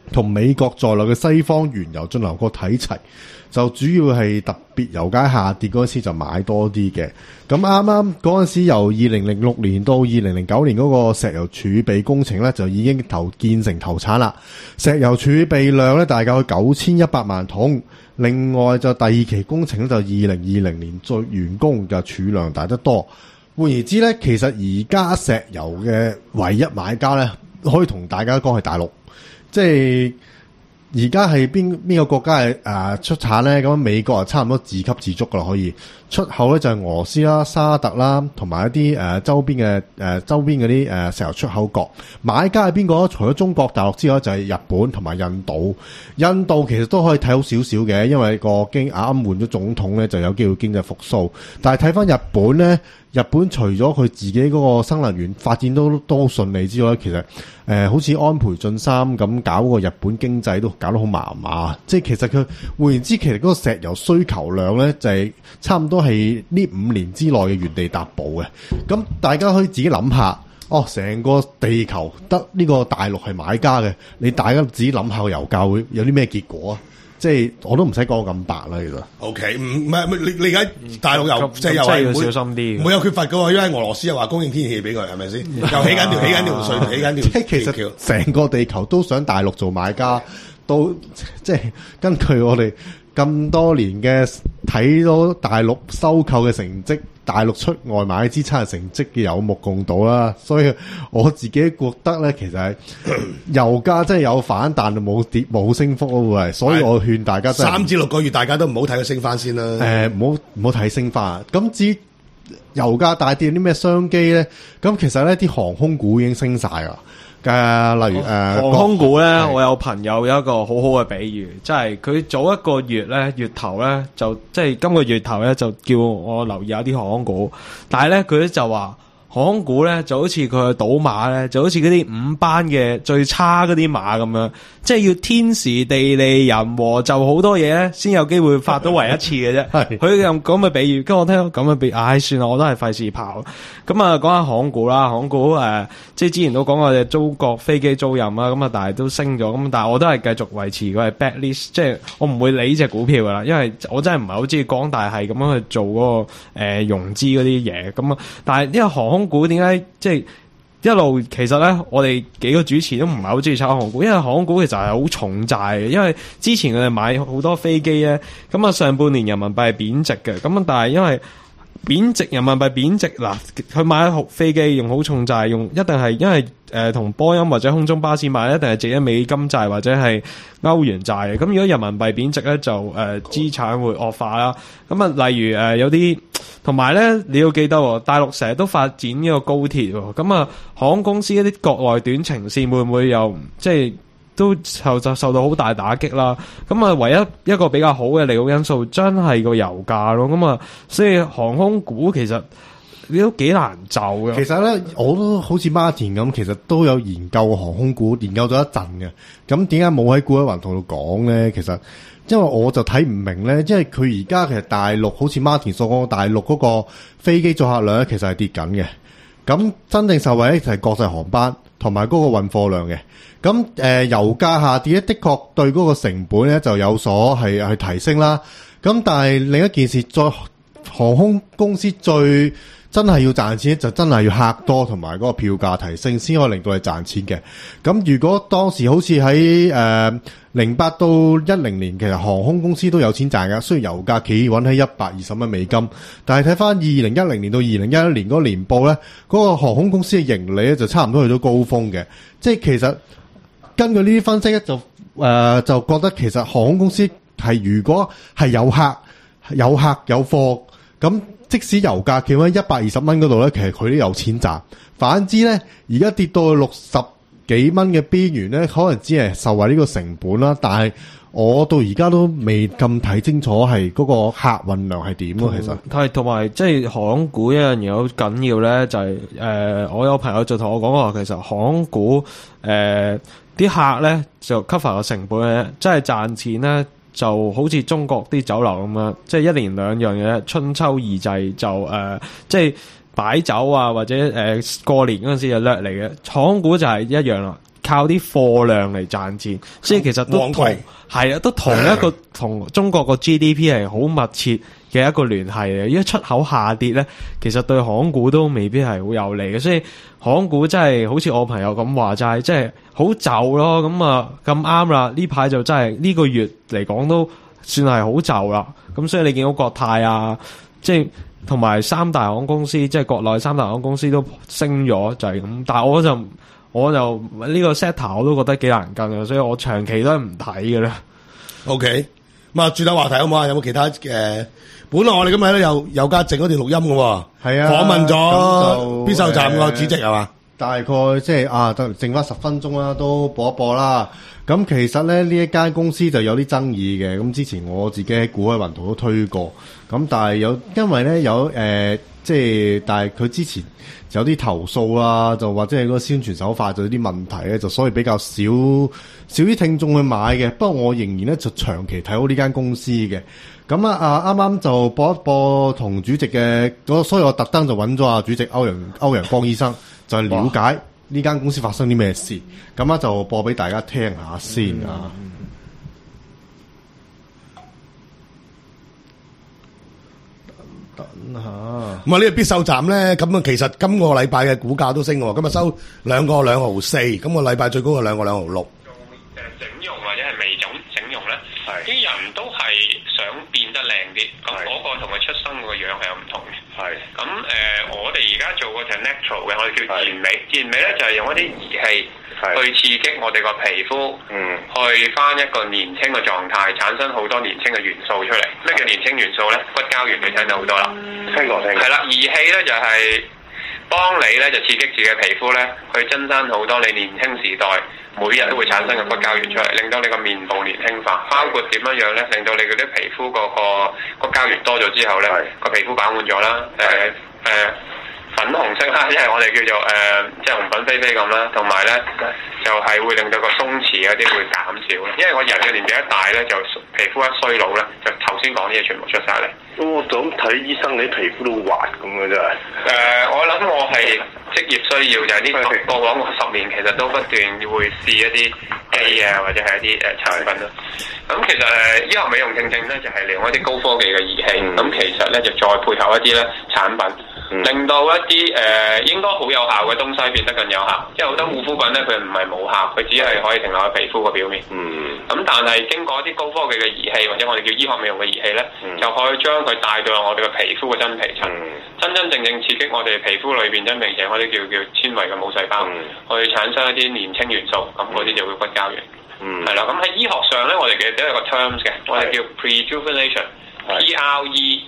同美國在內嘅西方原油進口國睇齊，就主要係特別油價下跌嗰陣時就買多啲嘅。咁啱啱嗰陣時由二零零六年到二零零九年嗰個石油儲備工程咧就已經投建成投產啦。石油儲備量咧大概有九千一百萬桶。另外就第二期工程咧就二零二零年再完工，就儲量大得多。換言之咧，其實而家石油嘅唯一買家咧，可以同大家講係大陸，即係而家係邊邊個國家係誒、呃、出產咧？咁美國啊差唔多自給自足噶啦，可以出口咧就係俄羅斯啦、沙特啦，同埋一啲誒、呃、周邊嘅誒、呃、周邊嗰啲誒石油出口國。買家係邊個？除咗中國大陸之外，就係、是、日本同埋印度。印度其實都可以睇好少少嘅，因為個經啱啱換咗總統咧，就有機會經濟復甦。但係睇翻日本咧。日本除咗佢自己嗰個新能源發展都都順利之外，其實誒、呃、好似安倍晉三咁搞個日本經濟都搞得好麻麻，即係其實佢換言之，其實嗰個石油需求量咧就係、是、差唔多係呢五年之內嘅原地踏步嘅。咁大家可以自己諗下，哦，成個地球得呢個大陸係買家嘅，你大家自己諗下個油價會有啲咩結果啊？即係我都唔使講咁白啦，其實。O K，唔唔係你你而家大陸油即係又係要小心啲， 唔會有缺乏嘅喎，因為俄羅斯又話供應天然氣俾佢，係咪先？又起緊條起緊條隧，起緊條。 即係其實成個地球都想大陸做買家，都即係根據我哋咁多年嘅睇到大陸收購嘅成績。大陸出外買資產嘅成績嘅有目共睹啦，所以我自己覺得咧，其實係油價真係有反彈，冇跌冇升幅咯，會係，所以我勸大家真係三至六個月，大家都唔好睇佢升翻先啦。 誒，唔好唔好睇升翻。咁至於油價大跌啲咩商機咧？咁其實咧啲航空股已經升晒啦。誒，例如誒、呃、 航空股咧，我有朋友有一個好好嘅比喻，即係佢早一個月咧，月頭咧就即係今個月頭咧就叫我留意下啲航空股，但係咧佢就話航空股咧就好似佢嘅賭馬咧，就好似嗰啲五班嘅最差嗰啲馬咁樣，即係要天時地利人和，就好多嘢咧先有機會發到唯一次嘅啫。佢用咁嘅比喻，跟住我聽到咁嘅比喻，唉、哎，算啦，我都係費事跑。咁啊，講下航空股啦，航空股誒、呃，即係之前都講過嘅中國飛機租賃啦，咁啊，但係都升咗，咁但係我都係繼續維持佢係 backlist，即係我唔會理呢隻股票噶啦，因為我真係唔係好中意光大係咁樣去做嗰、那個誒、呃、融資嗰啲嘢，咁啊，但係因為航空股點解即係一路其實咧，我哋幾個主持都唔係好中意炒航空股，因為航空股其實係好重債嘅，因為之前佢哋買好多飛機咧，咁啊上半年人民幣係貶值嘅，咁啊但係因為貶值人民幣貶值嗱，佢買一號飛機用好重債，用一定係因為誒同、呃、波音或者空中巴士買，一定係借一美金債或者係歐元債嘅。咁如果人民幣貶值咧，就誒、呃、資產會惡化啦。咁啊，例如誒、呃、有啲同埋咧，你要記得，大陸成日都發展呢個高鐵，咁啊航空公司一啲國內短程線會唔會又即係？都受就受到好大打擊啦，咁啊唯一一個比較好嘅利好因素，真係個油價咯，咁啊，所以航空股其實你都幾難就嘅。 其實咧，我都好似 Martin 咁，其實都有研究航空股，研究咗一陣嘅。咁點解冇喺股一雲同度講咧？其實因為我就睇唔明咧，因為佢而家其實大陸好似 Martin 所講，大陸嗰個飛機載客量咧，其實係跌緊嘅。咁真正受惠咧就係國際航班同埋嗰個運貨量嘅。咁誒、呃、油價下跌咧，的確對嗰個成本咧就有所係係提升啦。咁但係另一件事，再航空公司最真係要賺錢，就真係要客多同埋嗰個票價提升，先可以令到你賺錢嘅。咁如果當時好似喺誒零八到一零年，其實航空公司都有錢賺㗎。雖然油價企穩喺一百二十蚊美金，但係睇翻二零一零年到二零一一年嗰個年報咧，嗰、嗰個航空公司嘅盈利咧就差唔多去到高峰嘅。即係其實根據呢啲分析咧，就誒、呃、就覺得其實航空公司係如果係有客有客有貨咁。即使油價企喺一百二十蚊嗰度咧，其實佢都有錢賺。反之咧，而家跌到六十幾蚊嘅邊緣咧，可能只係受惠呢個成本啦。但係我到而家都未咁睇清楚係嗰個客運量係點咯。其實係同埋即係航空股一樣嘢好緊要咧，就係、是、誒、呃，我有朋友就同我講話，其實航空股誒啲、呃、客咧就 cover 個成本嘅，即係賺錢咧。就好似中國啲酒樓咁樣，即係一年兩樣嘢，春秋二祭就誒、呃，即係擺酒啊，或者誒、呃、過年嗰陣時就掠嚟嘅。航空股就係一樣啦， 靠啲貨量嚟賺錢，所以其實都同係啊，都同一個同中國個 G D P 係好密切嘅一個聯繫嘅。如果出口下跌咧，其實對航股都未必係好有利嘅，所以航股真係好似我朋友咁話齋，即係好就咯。咁啊咁啱啦，呢排就真係呢個月嚟講都算係好就啦。咁所以你見到國泰啊，即係同埋三大航空公司，即係國內三大航空公司都升咗，就係咁。但係我就我就呢個 set 我都覺得幾難跟嘅，所以我長期都係唔睇嘅啦。 OK，咁啊轉下話題好唔好啊？有冇其他誒、呃？本來我哋今日咧有有家整嗰條錄音嘅喎， 係啊， 訪問咗必秀站個主席係嘛？ 大概即係啊，得剩翻十分鐘啦，都播一播啦。咁其實咧呢一間公司就有啲爭議嘅。咁之前我自己喺股海雲圖都推過。咁但係有因為咧有誒、呃，即係但係佢之前有啲投訴啦，就或者係嗰個宣傳手法就有啲問題咧，就所以比較少少啲聽眾去買嘅。不過我仍然咧就長期睇好呢間公司嘅。咁啊啊啱啱就播一播同主席嘅，所以我特登就揾咗阿主席歐陽歐陽光醫生，就係了解呢間公司發生啲咩事。咁啊就播俾大家聽下先啊。嗯等下， 咁啊呢個必秀站咧，咁啊其實今個禮拜嘅股價都升喎，今日收兩個兩毫四，今個禮拜最高係兩個兩毫六。 誒整容或者係微整整容咧，啲人都係想變得靚啲，咁嗰個同佢出生個樣係有唔同嘅。係咁誒，我哋而家做嗰隻 natural 嘅，我哋叫健美，健美咧就係用一啲儀器去刺激我哋個皮膚，嗯，去翻一個年輕嘅狀態，產生好多年輕嘅元素出嚟。咩叫年輕元素咧？骨膠原你聽到好多啦，聽過聽過。係啦，儀器咧就係幫你咧就刺激自己嘅皮膚咧，去增生好多你年輕時代每日都會產生嘅骨膠原出嚟，令到你個面部年輕化。包括點樣樣咧，令到你嗰啲皮膚個個骨膠原多咗之後咧，個皮膚飽滿咗啦，誒誒。呃粉紅色啦，因為我哋叫做誒、呃，即係紅粉飛飛咁啦，同埋咧就係、是、會令到個鬆弛嗰啲會減少啦。因為我人嘅年紀一大咧，就皮膚一衰老咧，就頭先講啲嘢全部出晒嚟。 我就咁睇醫生，你皮膚都滑咁嘅真係。誒、 呃，我諗我係職業需要，就係呢過往十年其實都不斷會試一啲機啊，或者係一啲誒、呃、產品啦。咁其實誒醫學美容正正咧，就係、是、利用一啲高科技嘅儀器，咁、嗯、其實咧就再配合一啲咧產品。嗯、令到一啲誒、呃、應該好有效嘅東西變得更有效，因為好多護膚品咧佢唔係冇效，佢只係可以停留喺皮膚個表面。嗯。咁但係經過一啲高科技嘅儀器或者我哋叫醫學美容嘅儀器咧，嗯、就可以將佢帶到我哋嘅皮膚嘅真皮層，嗯、真真正正刺激我哋皮膚裏邊真皮層嗰啲叫叫纖維嘅母細胞，嗯、去產生一啲年輕元素，咁嗰啲就會骨膠原。嗯。係啦，咁喺醫學上咧，我哋其實都有個 terms 嘅，我哋叫 prejuvenation，P R E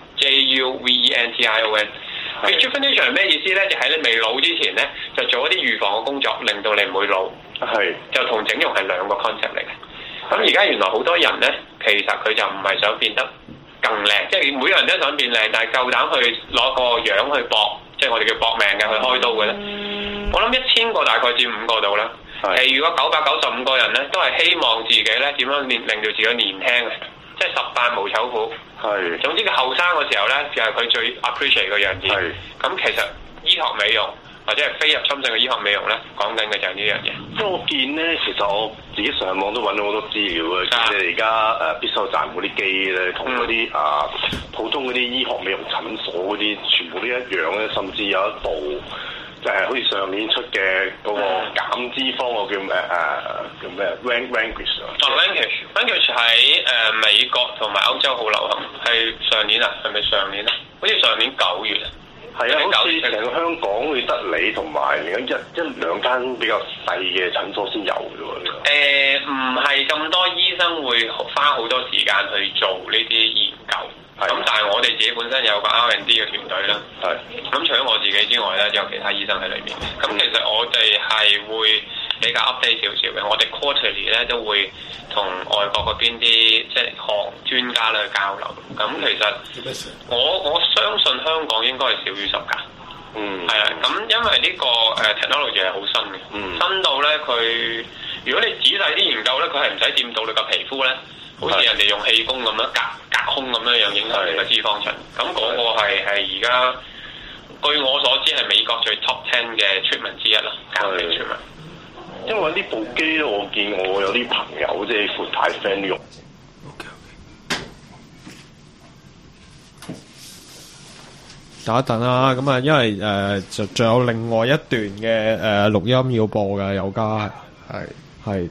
J U V E N T I O N。Rejuvenation 係咩意思咧？就喺你未老之前咧，就做一啲預防嘅工作，令到你唔會老。係。就同整容係兩個 concept 嚟嘅。咁而家原來好多人咧，其實佢就唔係想變得更靚，即係每個人都想變靚，但係夠膽去攞個樣去搏，即係我哋叫搏命嘅去開刀嘅咧。嗯、我諗一千個大概佔五個度啦。係。其餘嗰九百九十五個人咧，都係希望自己咧點樣令令到自己年輕嘅。即係十八無醜婦，係。總之佢後生嘅時候咧，就係、是、佢最 appreciate 嘅樣子。係。咁其實醫學美容或者係非入侵性嘅醫學美容咧，講緊嘅就係呢樣嘢。 因為我見咧，其實我自己上網都揾到好多資料嘅。即係而家誒必秀站嗰啲機咧，同嗰啲啊普通嗰啲醫學美容診所嗰啲，全部都一樣咧，甚至有一部。就係好似上年出嘅嗰個減脂方個叫咩誒、呃、叫咩 Vanquish 啊？哦 Vanquish，Vanquish 喺誒美國同埋歐洲好流行，係上年啊？係咪上年啊？好似上年九月啊？ 係啊，好似成個香港去得你同埋另一一一兩間比較細嘅診所先有嘅喎。誒唔係咁多醫生會花好多時間去做呢啲研究。咁但係我哋自己本身有個 R and D 嘅團隊啦，咁除咗我自己之外咧，有其他醫生喺裏面。咁其實我哋係會比較 update 少少嘅，我哋 quarterly 咧都會同外國嗰邊啲即係行專家咧去交流。咁其實我我相信香港應該係少於十家。嗯，係啊。咁因為呢個誒 technology 係好新嘅，嗯、新到咧佢如果你仔細啲研究咧，佢係唔使掂到你個皮膚咧。好似人哋用氣功咁樣隔隔空咁樣樣影響你嘅脂肪層，咁嗰個係係而家據我所知係美國最 top ten 嘅 treatment 之一啦，減肥 treatment。 因為呢部機咧，我見我有啲朋友即係闊太 friend 用。 等一等啦，咁啊，因為誒、呃、就仲有另外一段嘅誒錄音要播嘅，有家係係。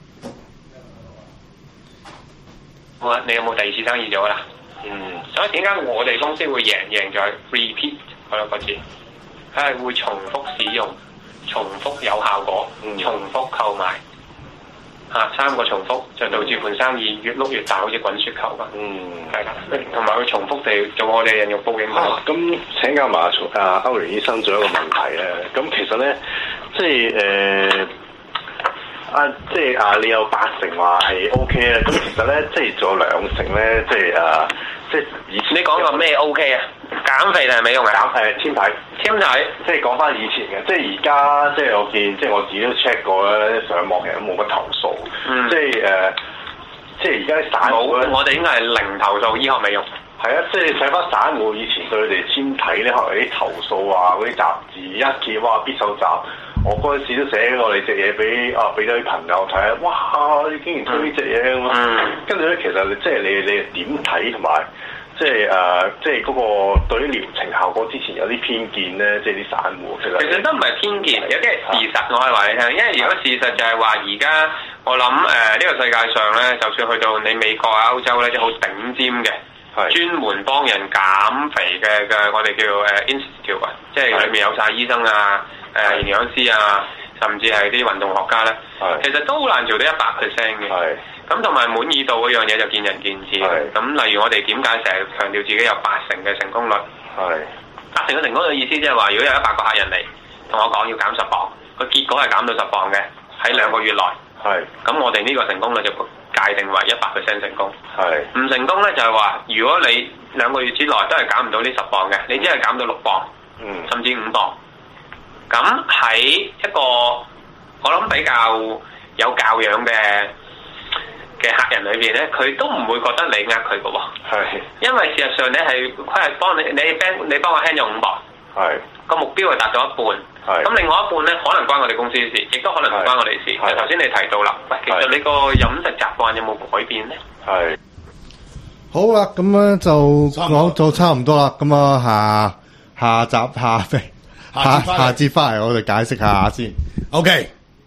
好啊，你有冇第二次生意做啦？嗯，所以點解我哋公司會贏贏在 repeat 嗰兩個字？佢係會重複使用、重複有效果、嗯、重複購買。啊，三個重複就導致盤生意越碌越大，好似滾雪球咁。嗯，係啦，同埋佢重複地做我哋人肉報警。 啊，咁請教埋阿歐陽醫生仲有一個問題咧。咁其實咧，即係誒啊，即係啊，你有八成話係 O K 咧。咁其實咧，即係仲有兩成咧，即係啊，即係以前。你講個咩 O K 啊？減肥定係美容啊？減誒纖體，纖體，即係講翻以前嘅，即係而家即係我見，即係我自己都 check 過咧，上網其實都冇乜投訴，嗯、即係誒、呃，即係而家啲散戶咧，我哋應該係零投訴醫學美容。係啊，即係睇翻散戶以前對佢哋纖體咧，可能啲投訴啊，嗰啲雜誌一見哇必手雜，我嗰陣時都寫過你隻嘢俾啊俾咗啲朋友睇，哇！你竟然推呢隻嘢咁啊！跟住咧，其實即係你你點睇同埋？即係誒、呃，即係嗰個對於療程效果之前有啲偏見咧，即係啲散戶其實其實都唔係偏見，有啲係事實，我可以話你聽。因為如果事實就係話而家我諗誒呢個世界上咧，就算去到你美國啊、歐洲咧，即係好頂尖嘅，專門幫人減肥嘅嘅，我哋叫誒 institute 啊，即係裏面有晒醫生啊、誒、呃、營養師啊，甚至係啲運動學家咧，其實都好難做到一百 percent 嘅。咁同埋滿意度嗰樣嘢就見仁見智。咁例如我哋點解成日強調自己有八成嘅成功率？係八成嘅成功率意思即係話，如果有一百個客人嚟同我講要減十磅，個結果係減到十磅嘅，喺兩個月內。係咁我哋呢個成功率就界定為一百 percent 成功。係唔成功咧就係話，如果你兩個月之內都係減唔到呢十磅嘅，你只係減到六磅，嗯，甚至五磅。咁喺一個我諗比較有教養嘅嘅客人裏邊咧，佢都唔會覺得你呃佢嘅喎。係，因為事實上你係佢係幫你，你幫你幫我輕咗五磅。係，個目標係達到一半。係，咁另外一半咧，可能關我哋公司事，亦都可能唔關我哋事。頭先你提到啦，喂，其實你個飲食習慣有冇改變咧？係。 好啦，咁咧就講就差唔多啦。咁啊，下下集下飛下下節翻嚟，我哋解釋下先。 OK。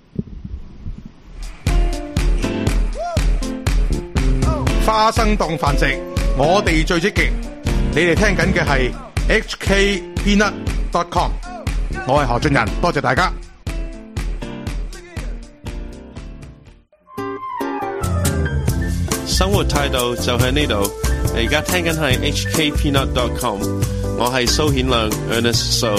花生當飯食，我哋最積極。你哋聽緊嘅係 H K Peanut dot com， 我係何俊仁，多謝大家。 生活態度就喺呢度。你而家聽緊係 H K Peanut dot com， 我係蘇顯亮 Ernest So。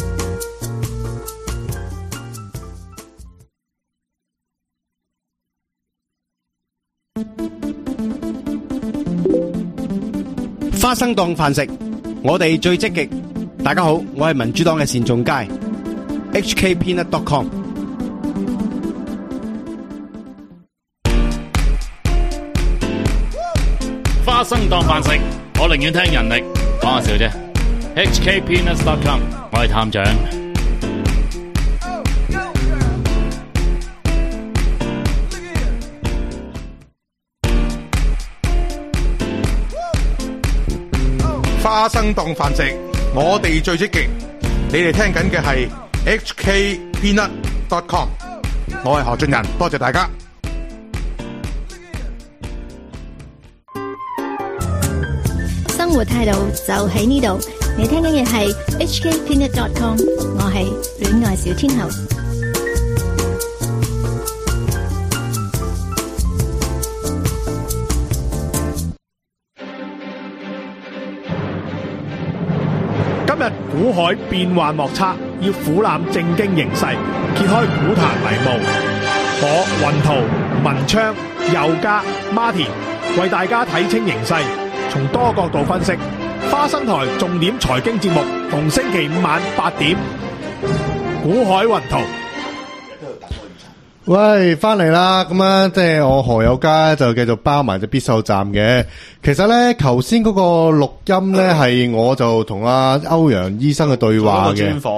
花生當飯食，我哋最積極。大家好，我係民主黨嘅單仲偕 H K Peanut dot com。 花生當飯食，我寧願聽人力，講下笑啫。H K Peanut dot com， 我係探長。 花生當飯食，我哋最積極。你哋聽緊嘅係 H K Peanut dot com， 我係何俊仁，多謝大家。 生活態度就喺呢度，你聽緊嘅係 H K Peanut dot com， 我係戀愛小天后。 今日股海變幻莫測，要俯瞰正經形勢，揭開股壇迷霧。我雲圖、文昌、佑嘉、Martin 為大家睇清形勢，從多角度分析。花生台重點財經節目，逢星期五晚八點，股海雲圖。 喂，翻嚟啦！咁啊，即係我何友嘉就繼續包埋隻必瘦站嘅。其實咧，頭先嗰個錄音咧係我就同阿歐陽醫生嘅對話嘅。 專訪啊！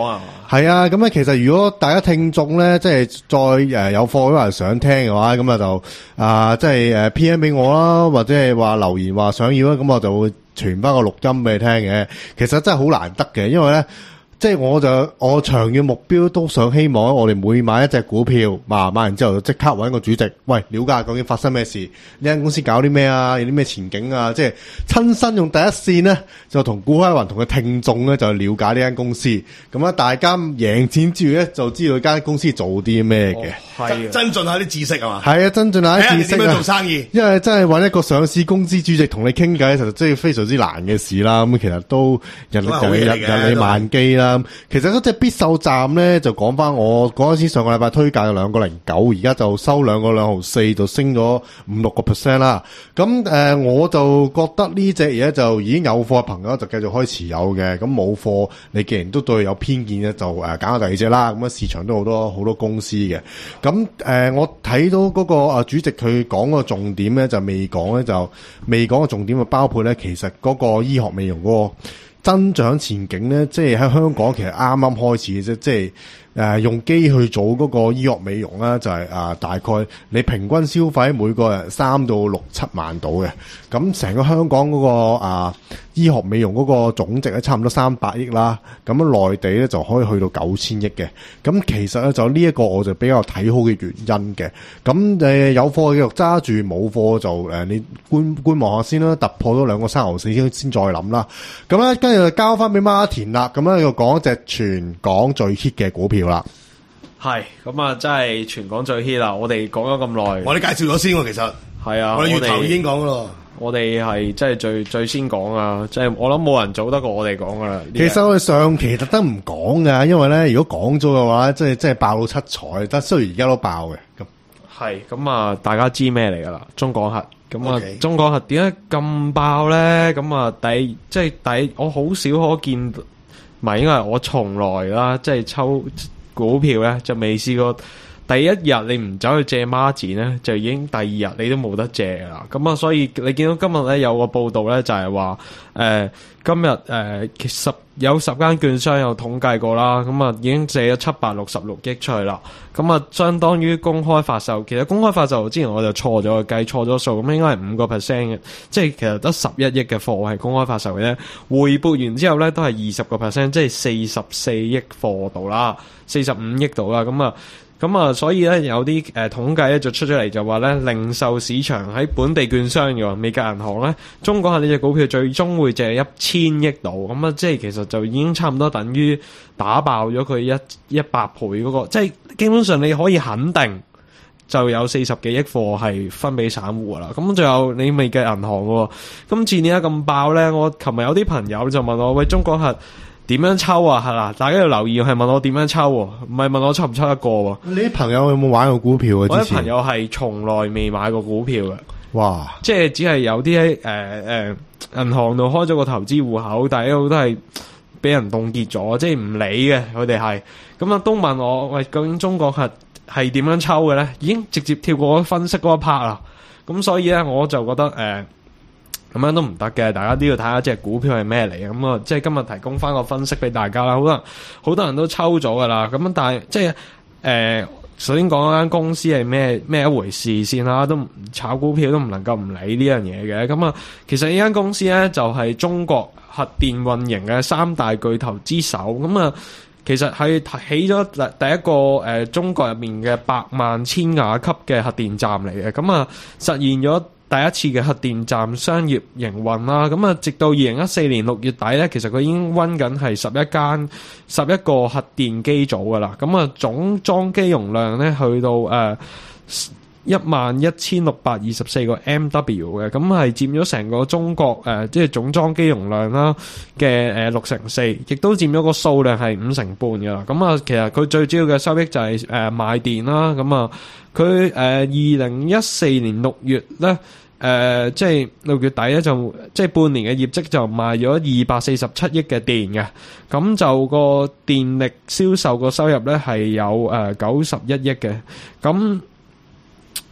係啊，咁咧其實如果大家聽眾咧，即係再誒有課或者想聽嘅話，咁啊就啊即係誒 P M 俾我啦，或者係話留言話想要啦，咁我就會傳翻個錄音俾你聽嘅。其實真係好難得嘅，因為咧。即係我就我長遠目標都想希望我哋每買一隻股票，買買完之後就即刻搵個主席，喂，了解究竟發生咩事，呢間公司搞啲咩啊，有啲咩前景啊，即係親身用第一線呢，就同股海雲同嘅聽眾咧就了解呢間公司，咁啊大家贏錢之餘咧就知道間公司做啲咩嘅， 係、哦、增進下啲知識係嘛？ 係啊，增進下啲知識啊！ 點樣做生意？ 因為真係搵一個上市公司主席同你傾偈，其實真係非常之難嘅事啦。咁其實都人力就日日理萬機啦。其實嗰隻必瘦站咧，就講翻我嗰陣時上個禮拜推介嘅兩個零九，而家就收兩個兩毫四，就升咗五六個 percent 啦。咁誒、呃，我就覺得呢隻嘢就已經有貨嘅朋友就繼續開持有嘅。咁冇貨，你既然都對佢有偏見咧，就誒揀下第二隻啦。咁啊，市場都好多好多公司嘅。咁誒、呃，我睇到嗰個啊主席佢講個重點咧，就未講咧，就未講個重點，就包括咧，其實嗰個醫學美容嗰個增長前景咧，即係喺香港其實啱啱開始嘅啫，即係誒、呃、用機去做嗰個醫學美容啦，就係、是、啊、呃、大概你平均消費每個人三到六七萬到嘅，咁成個香港嗰、那個啊、呃、醫學美容嗰個總值咧差唔多三百億啦，咁樣內地咧就可以去到九千億嘅，咁其實咧就呢一個我就比較睇好嘅原因嘅，咁誒、呃、有貨嘅就揸住，冇貨就誒、呃、你觀觀望下先啦，突破咗兩個三毫四先先再諗啦，咁咧跟住就交翻俾孖田啦，咁咧就講一隻全港最 hit 嘅股票啦。 係咁啊，真係全港最 hit 啦！我哋講咗咁耐， 我哋介紹咗先喎，其實係啊， 我哋月頭已經講噶咯。 我哋係真係最最先講啊！即係我諗冇人早得過我哋講噶啦。 其實我哋上期特登唔講噶，因為咧如果講咗嘅話，即係即係爆到七彩，但雖然而家都爆嘅。咁係咁啊，大家知咩嚟噶啦？中港核咁啊， Okay. 中港核點解咁爆咧？咁啊，第即係第我好少可見，唔係，因為我從來啦，即係抽股票咧就未試過。第一日你唔走去借孖展咧，就已經第二日你都冇得借啦。咁啊，所以你見到今日咧有個報道咧，就係話誒今日誒、呃、十有十間券商有統計過啦，咁啊已經借咗七百六十六億出去啦。咁啊，相當於公開發售。其實公開發售之前我就錯咗，計錯咗數，咁應該係五個 percent 嘅，即係其實得十一億嘅貨係公開發售嘅啫。回撥完之後咧，都係二十個 percent，即係四十四億貨度啦，四十五億度啦。咁啊。咁啊，所以咧有啲誒、呃、統計咧就出咗嚟，就話咧零售市場喺本地券商嘅美國銀行咧，中港核呢隻股票最終會借一千億度，咁啊即係其實就已經差唔多等於打爆咗佢一一百倍嗰、那個，即係基本上你可以肯定就有四十幾億貨係分俾散戶噶啦。咁仲有你美國銀行喎，今次點解咁爆咧？我琴日有啲朋友就問我，喂，中港核點樣抽啊？係啦，大家要留意，係問我點樣抽，唔係問我抽唔抽得過。 你啲朋友有冇玩過股票啊？ 我啲朋友係從來未買過股票嘅。 哇！ 即係只係有啲喺誒誒銀行度開咗個投資戶口，但係一路都係俾人凍結咗，即係唔理嘅。佢哋係咁啊，都問我，喂，究竟中國係係點樣抽嘅咧？已經直接跳過分析嗰一 part 啦。咁所以咧，我就覺得誒。呃咁樣都唔得嘅，大家都要睇下隻股票係咩嚟嘅。咁啊，即係今日提供翻個分析俾大家啦。好多人好多人都抽咗噶啦。咁但係即係誒、呃，首先講間公司係咩咩一回事先啦。都炒股票都唔能夠唔理呢樣嘢嘅。咁啊，其實呢間公司咧就係、是、中國核電運營嘅三大巨頭之首。咁啊，其實係起咗第一個誒、呃、中國入面嘅百萬千瓦級嘅核電站嚟嘅。咁啊，實現咗第一次嘅核電站商業營運啦，咁啊，直到二零一四年六月底咧，其實佢已經溫緊係十一間十一個核電機組噶啦，咁啊，總裝機容量咧去到誒一萬一千六百二十四個 M W 嘅，咁係佔咗成個中國誒、呃、即係總裝機容量啦嘅誒六成四，亦都佔咗個數量係五成半噶啦。咁啊，其實佢最主要嘅收益就係誒賣電啦，咁啊，佢誒二零一四年六月咧。誒、呃，即係六月底咧，就即係半年嘅業績就賣咗二百四十七億嘅電嘅，咁就個電力銷售個收入咧係有誒九十一億嘅，咁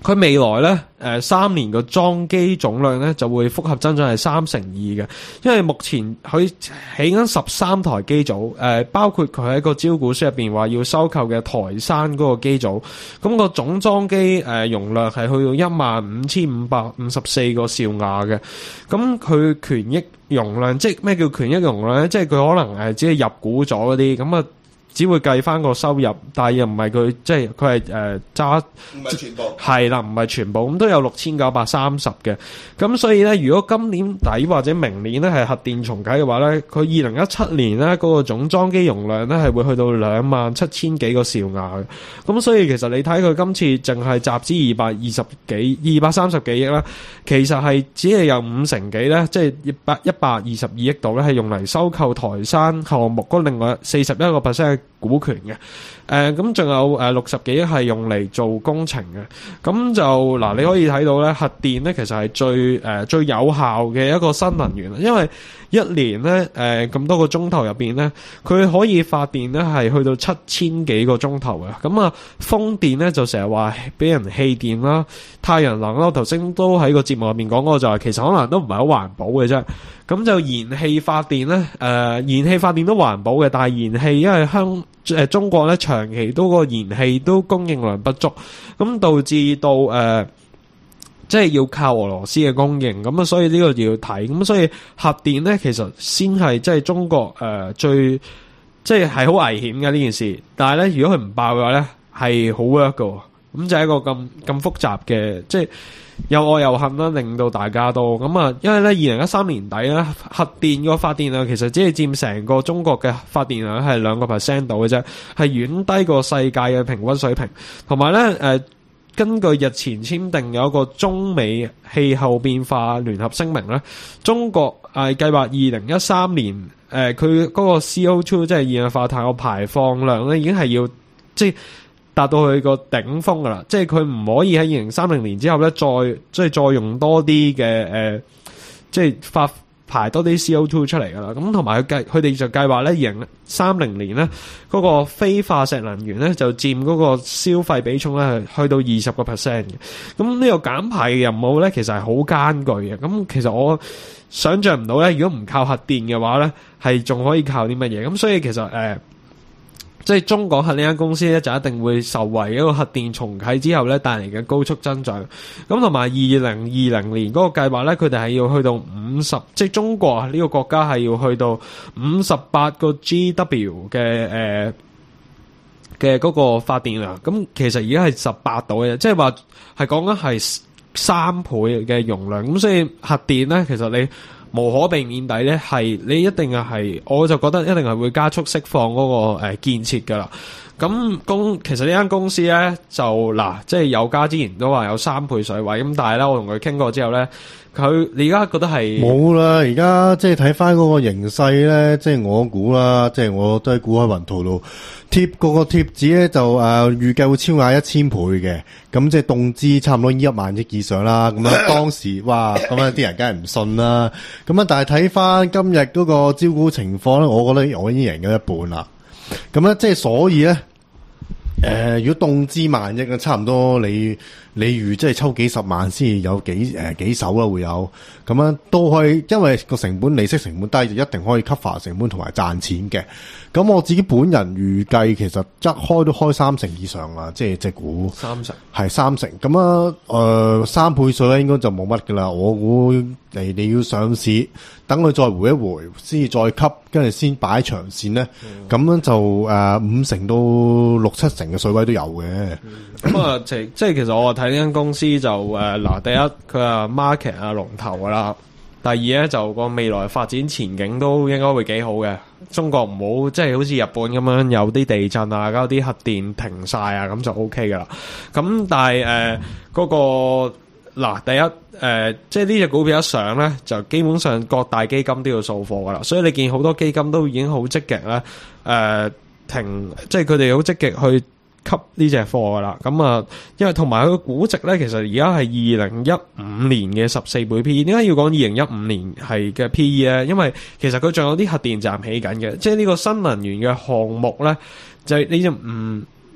佢未來咧，誒、呃、三年個裝機總量咧就會複合增長係三成二嘅，因為目前佢起緊十三台機組，誒、呃、包括佢喺個招股書入邊話要收購嘅台山嗰個機組，咁、個總裝機誒、呃、容量係去到一萬五千五百五十四個兆瓦嘅，咁佢權益容量，即係咩叫權益容量咧？即係佢可能誒只係入股咗嗰啲，咁啊。只會計翻個收入，但係又唔係佢即係佢係誒揸，唔係全部，係啦，唔係全部，咁都有六千九百三十嘅。咁所以咧，如果今年底或者明年咧係核電重啟嘅話咧，佢二零一七年咧嗰個總裝機容量咧係會去到兩萬七千幾個兆瓦嘅。咁所以其實你睇佢今次淨係集資二百二十幾、二百三十幾億啦，其實係只係有五成幾咧，即係一百一百二十二億度咧係用嚟收購台山項目嗰另外四十一個 percent。股權嘅，誒咁仲有誒六十幾億係用嚟做工程嘅，咁就嗱你可以睇到咧，核電咧其實係最誒、呃、最有效嘅一個新能源，因為一年咧誒咁多個鐘頭入邊咧，佢可以發電咧係去到七千幾個鐘頭嘅，咁啊風電咧就成日話俾人棄電啦，太陽能啦，我頭先都喺個節目入面講過就係其實可能都唔係好環保嘅啫。咁就燃氣發電咧，誒、呃、燃氣發電都環保嘅，但係燃氣因為香誒、呃、中國咧長期都個燃氣都供應量不足，咁導致到誒、呃、即係要靠俄羅斯嘅供應，咁啊所以呢個要睇，咁所以核電咧其實先係即係中國誒、呃、最即係係好危險嘅呢件事，但係咧如果佢唔爆嘅話咧係好 work 㗎，咁就係一個咁咁複雜嘅即係。又愛又恨啦，令到大家都咁啊！因為咧，二零一三年底咧，核電個發電量其實只係佔成個中國嘅發電量係兩個 percent 度嘅啫，係遠低過世界嘅平均水平。同埋咧，誒、呃，根據日前簽訂有一個中美氣候變化聯合聲明咧，中國係計劃二零一三年誒，佢嗰個 C O 二 即係二氧化碳個排放量咧，已經係要即係。達到佢個頂峰噶啦，即係佢唔可以喺二零三零年之後咧，再即係再用多啲嘅誒，即係發排多啲 C O 二 出嚟噶啦。咁同埋佢計，佢哋就計劃咧，二零三零年咧，嗰個非化石能源咧就佔嗰個消費比重咧係去到二十個 percent 嘅。咁呢個減排嘅任務咧，其實係好艱巨嘅。咁其實我想象唔到咧，如果唔靠核電嘅話咧，係仲可以靠啲乜嘢？咁所以其實誒。呃即係中廣核呢間公司咧，就一定會受惠一個核電重啟之後咧帶嚟嘅高速增長。咁同埋二零二零年嗰個計劃咧，佢哋係要去到五十，即係中國啊呢個國家係要去到五十八個 G W 嘅誒嘅嗰個發電量。咁其實而家係十八度嘅，即係話係講緊係三倍嘅容量。咁所以核電咧，其實你無可避免底咧，係你一定係，我就覺得一定係會加速釋放嗰、那個誒、呃、建設噶啦。咁公其實呢間公司咧就嗱，即係有家之前都話有三倍水位，咁但係咧我同佢傾過之後咧，佢你而家覺得係冇啦。而家即係睇翻嗰個形勢咧，即係我估啦，即係我都係估喺雲圖度貼嗰個貼紙咧，就誒、呃、預計會超額一千倍嘅，咁即係動資差唔多一萬億以上啦。咁樣當時哇，咁樣啲人梗係唔信啦。咁啊，但係睇翻今日嗰個招股情況咧，我覺得我已經贏咗一半啦。咁咧，即係所以咧。誒、呃，如果動資萬億啊，差唔多你你預即係抽幾十萬先有幾誒、呃、幾手啦，會有咁樣都可以，因為個成本利息成本低，就一定可以 cover 成本同埋賺錢嘅。咁我自己本人預計其實一開都開三成以上啦，即係隻股三成係三成咁啊。誒、呃，三倍數咧應該就冇乜噶啦。我估你你要上市，等佢再回一回，先至再吸，跟住先擺長線咧。咁、嗯、樣就誒、呃、五成到六七成嘅水位都有嘅。 咁啊、嗯，即即係其實我睇呢間公司就誒嗱、呃，第一佢係 market 啊龍頭噶啦。第二咧就個未來發展前景都應該會幾好嘅。中國唔好即係好似日本咁樣有啲地震啊，搞啲核電停晒啊，咁就 O K 噶啦。咁但係誒嗰個嗱第一誒、呃、即係呢隻股票一上咧，就基本上各大基金都要掃貨噶啦。所以你見好多基金都已經好積極咧誒停，即係佢哋好積極去吸呢隻貨噶啦，咁啊，因為同埋佢個估值咧，其實而家係二零一五年嘅十四倍 P E。點解要講二零一五年係嘅 P E 咧？因為其實佢仲有啲核電站起緊嘅，即係呢個新能源嘅項目咧，就係你就唔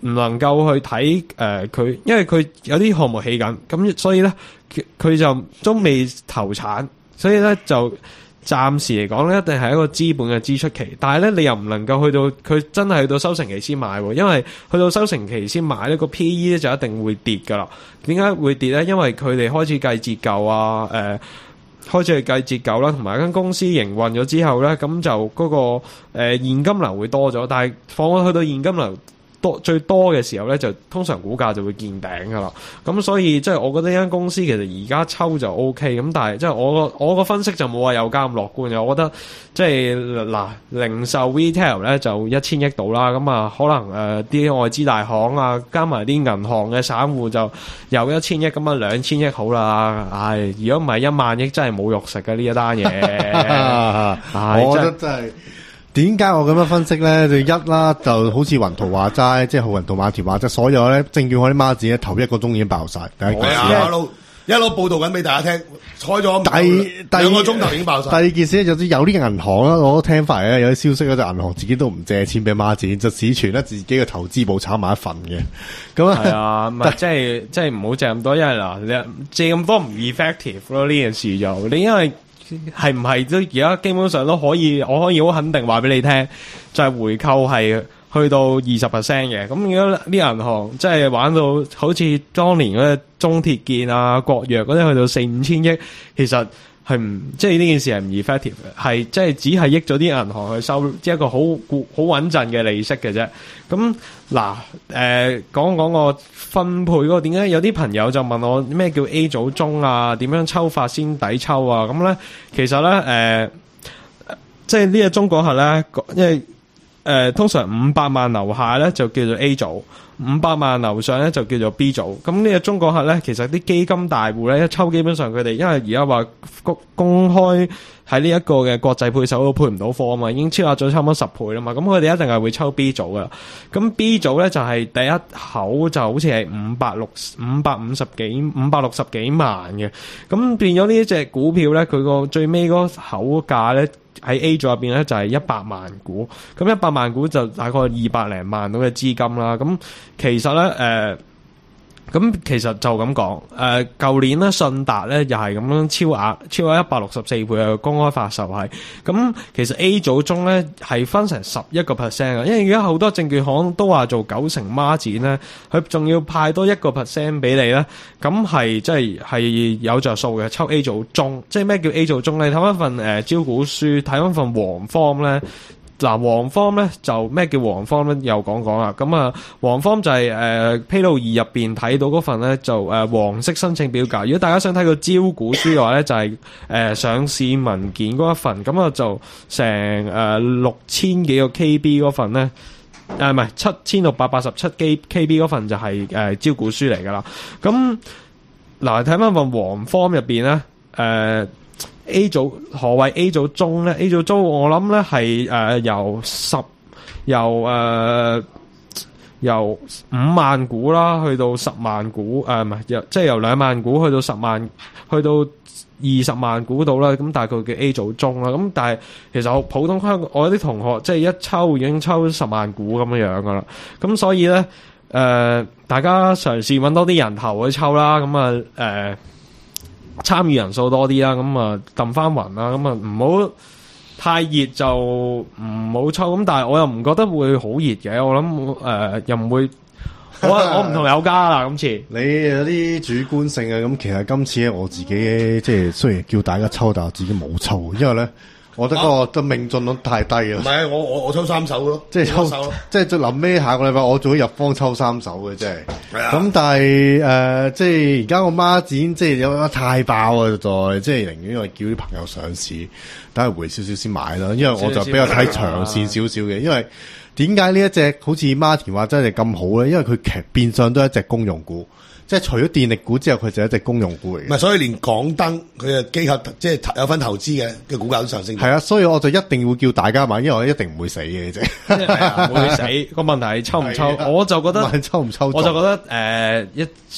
唔能夠去睇誒佢，因為佢有啲項目起緊，咁所以咧佢佢就都未投產，所以咧就暫時嚟講咧，一定係一個資本嘅支出期。但係咧，你又唔能夠去到佢真係去到收成期先買喎，因為去到收成期先買呢個 P E 咧就一定會跌噶啦。點解會跌咧？因為佢哋開始計折舊啊，誒、呃。開始去計折舊啦，同埋間公司營運咗之後咧，咁就嗰、那個誒、呃、現金流會多咗，但係放咗去到現金流多最多嘅時候咧，就通常股價就會見頂噶啦。咁所以即係我覺得呢間公司其實而家抽就 O K， 咁但係即係我個我個分析就冇話有加咁樂觀嘅。我覺得即係嗱，零售 retail 咧就一千億度啦，咁啊可能誒啲、呃、外資大行啊，加埋啲銀行嘅散戶就有一千億，咁啊兩千億好啦。唉，如果唔係一萬億真係冇肉食嘅呢一單嘢。 我覺得真係。點解我咁樣分析咧？就一啦，就好似雲圖話齋，即係好雲圖馬田話齋，所有咧證券行啲孖展咧，頭一個鐘已經爆晒。第一件事， 一路一路報道緊俾大家聽，開咗第兩個鐘頭已經爆晒。第二件事咧，就有啲銀行啦，我都聽翻嚟咧，有啲消息咧，就銀行自己都唔借錢俾孖展，就只存咧自己嘅投資簿炒埋一份嘅。咁啊， 係啊，唔係即係即係唔好借咁多，因為嗱，你借咁多唔 effective 咯，呢件事就你因為。係唔係都而家基本上都可以，我可以好肯定話俾你聽，就係、是、回購係去到二十 percent 嘅。咁如果啲銀行即係玩到好似當年嗰啲中鐵建啊、國藥嗰啲去到四五千億，其實係唔即係呢件事係唔 effective 嘅，係即係只係益咗啲銀行去收即係一個好好穩陣嘅利息嘅啫。咁嗱誒講講個分配嗰個點解有啲朋友就問我咩叫 A 組中啊？點樣抽法先抵抽啊？咁咧其實咧誒、呃，即係呢個中國客咧，因為誒、呃、通常五百萬樓下咧就叫做 A 組。五百萬樓上咧就叫做 B 組，咁呢個中國客咧，其實啲基金大戶咧一抽，基本上佢哋因為而家話公公開喺呢一個嘅國際配售都配唔到貨啊嘛，已經超額咗差唔多十倍啦嘛，咁佢哋一定係會抽 B 組噶啦。咁 B 組咧就係、是、第一口就好似係五百六五百五十幾五百六十幾萬嘅，咁變咗呢一隻股票咧，佢個最尾嗰口價咧。喺 A 組入邊咧就係一百萬股，咁一百萬股就大概二百零萬到嘅資金啦。咁其實咧誒，咁、呃、其實就咁講誒，舊、呃、年咧信達咧又係咁樣超額超額一百六十四倍嘅公開發售係。咁其實 A 組中咧係分成十一個 percent 嘅，因為而家好多證券行都話做九成孖展咧，佢仲要派多一個 percent 俾你咧，咁係即係係有着數嘅。抽 A 組中，即係咩叫 A 組中？你睇翻份誒、呃、招股書，睇翻份黃方咧。嗱，黃方咧就咩叫黃方咧？又講講啦。咁啊，黃方就係、是、誒、呃、披露儀入邊睇到嗰份咧，就誒、呃、黃色申請表格。如果大家想睇個招股書嘅話咧，就係、是、誒、呃、上市文件嗰一份。咁啊就成誒六千幾個 K B 嗰份咧，誒唔係七千六百八十七 K B 嗰份就係、是、誒、呃、招股書嚟噶啦。咁嗱，睇翻份黃方入邊咧，誒、呃。A 組何謂 A 組中咧 ？A 組中我諗咧係誒由十由誒、呃、由五萬股啦，去到十萬股誒唔係，即係由兩萬股去到十萬，去到二十萬股度啦。咁大概叫 A 組中啦。咁但係其實我普通香港我啲同學即係一抽已經抽十萬股咁樣樣噶啦。咁所以咧誒、呃，大家嘗試揾多啲人頭去抽啦。咁啊誒。呃參與人數多啲啦，咁啊揼翻雲啦，咁啊唔好太熱就唔好抽，咁但係我又唔覺得會好熱嘅，我諗誒、呃、又唔會，我我唔同有加啦，今次你有啲主觀性嘅，咁其實今次咧我自己即係雖然叫大家抽，但係我自己冇抽，因為咧。我覺得嗰個命中率太低啦。唔係，我我我抽三手咯，即係抽手咯，即係臨尾下個禮拜我做咗入方抽三手嘅，真係。係啊。咁但係誒、呃，即係而家個孖展即係有得太爆啊！再即係寧願因為叫啲朋友上市，等佢回少少先買啦。因為我就比較睇長線少少嘅，因為點解呢一隻好似孖田話真係咁好咧？因為佢其實變相都係一隻公用股。即係除咗電力股之後，佢就係一隻公用股嚟嘅。唔係，所以連港燈佢嘅機構即係有份投資嘅嘅股價都上升。係啊，所以我就一定會叫大家買，因為我一定唔會死嘅啫。 係啊，唔會死。個問題係抽唔抽？我就覺得抽唔抽？我就覺得誒、呃、一